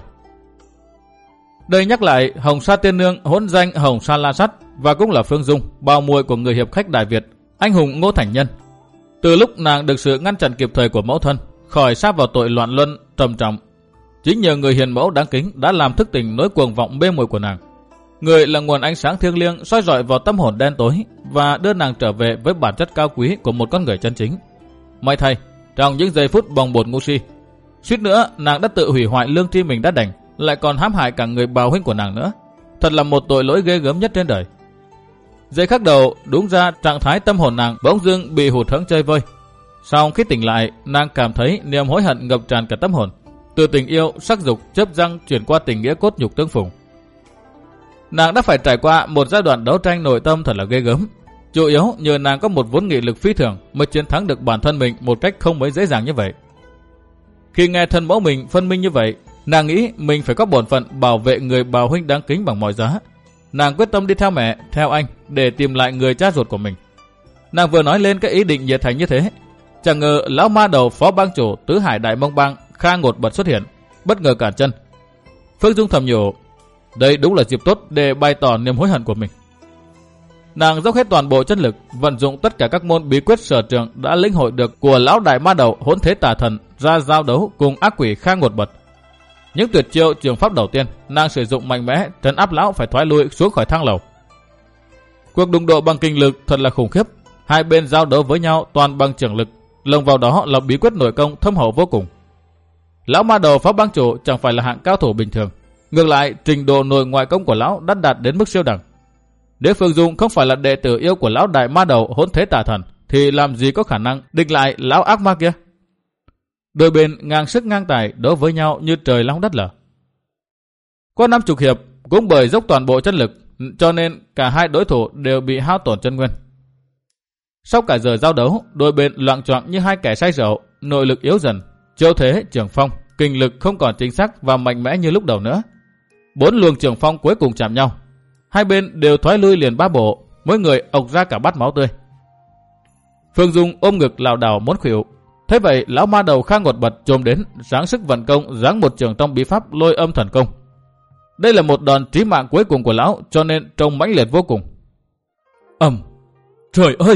Đây nhắc lại, Hồng Sa Tiên Nương hỗn danh Hồng Sa La Sắt và cũng là Phương Dung, bao muội của người hiệp khách Đại Việt, anh hùng Ngô Thành Nhân. Từ lúc nàng được sự ngăn chặn kịp thời của mẫu thân, khỏi sa vào tội loạn luân trầm trọng, chính nhờ người hiền mẫu đáng kính đã làm thức tỉnh nỗi cuồng vọng mê muội của nàng. Người là nguồn ánh sáng thiêng liêng soi rọi vào tâm hồn đen tối và đưa nàng trở về với bản chất cao quý của một con người chân chính. May thay, trong những giây phút bồng bột ngu si, suýt nữa nàng đã tự hủy hoại lương tri mình đã đành, lại còn hãm hại cả người bào huynh của nàng nữa. Thật là một tội lỗi ghê gớm nhất trên đời. Giây khắc đầu, đúng ra trạng thái tâm hồn nàng bỗng dưng bị hụt hẫng chơi vơi. Sau khi tỉnh lại, nàng cảm thấy niềm hối hận ngập tràn cả tâm hồn, từ tình yêu sắc dục chớp răng chuyển qua tình nghĩa cốt nhục tương phùng. Nàng đã phải trải qua một giai đoạn đấu tranh nội tâm thật là ghê gớm. Chủ yếu nhờ nàng có một vốn nghị lực phi thường mới chiến thắng được bản thân mình một cách không mấy dễ dàng như vậy. Khi nghe thân mẫu mình phân minh như vậy, nàng nghĩ mình phải có bổn phận bảo vệ người bào huynh đáng kính bằng mọi giá. Nàng quyết tâm đi theo mẹ, theo anh để tìm lại người cha ruột của mình. Nàng vừa nói lên cái ý định nhiệt thành như thế, chẳng ngờ lão ma đầu phó bang chủ tứ hải Đại Mông Bang Kha Ngột Bật xuất hiện, bất ngờ cản chân. Phương Dung thầm nhủ, đây đúng là dịp tốt để bày tỏ niềm hối hận của mình. Nàng dốc hết toàn bộ chân lực, vận dụng tất cả các môn bí quyết sở trường đã lĩnh hội được của lão đại ma đầu hỗn thế tà thần ra giao đấu cùng ác quỷ Kha Ngột Bật. Những tuyệt chiêu trường pháp đầu tiên, nàng sử dụng mạnh mẽ trấn áp lão phải thoái lui xuống khỏi thang lầu. Cuộc đụng độ bằng kinh lực thật là khủng khiếp, hai bên giao đấu với nhau toàn bằng trưởng lực, lồng vào đó là bí quyết nội công thâm hậu vô cùng. Lão ma đầu phó bang chủ chẳng phải là hạng cao thủ bình thường, ngược lại trình độ nội ngoại công của lão đã đạt đến mức siêu đẳng. Nếu Phương Dung không phải là đệ tử yêu của lão đại ma đầu hỗn thế tà thần, thì làm gì có khả năng địch lại lão ác ma kia. Đôi bên ngang sức ngang tài đấu với nhau như trời long đất lở. Qua năm chục hiệp, cũng bởi dốc toàn bộ chân lực, cho nên cả hai đối thủ đều bị hao tổn chân nguyên. Sau cả giờ giao đấu, đôi bên loạng choạng như hai kẻ say rượu, nội lực yếu dần, chiêu thế trường phong, kinh lực không còn chính xác và mạnh mẽ như lúc đầu nữa. Bốn luồng trường phong cuối cùng chạm nhau, hai bên đều thoái lui liền ba bộ, mỗi người ộc ra cả bát máu tươi. Phương Dung ôm ngực lảo đảo muốn khuỵu. Thế vậy lão ma đầu Kha Ngột Bật chồm đến, giáng sức vận công, giáng một trường trong bí pháp lôi âm thần công. Đây là một đòn chí mạng cuối cùng của lão, cho nên trông mãnh liệt vô cùng. Ầm, trời ơi!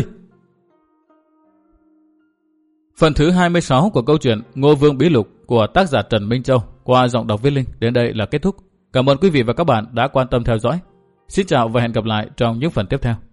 Phần thứ hai mươi sáu của câu chuyện Ngô Vương Bí Lục của tác giả Trần Minh Châu qua giọng đọc Viết Linh đến đây là kết thúc. Cảm ơn quý vị và các bạn đã quan tâm theo dõi. Xin chào và hẹn gặp lại trong những phần tiếp theo.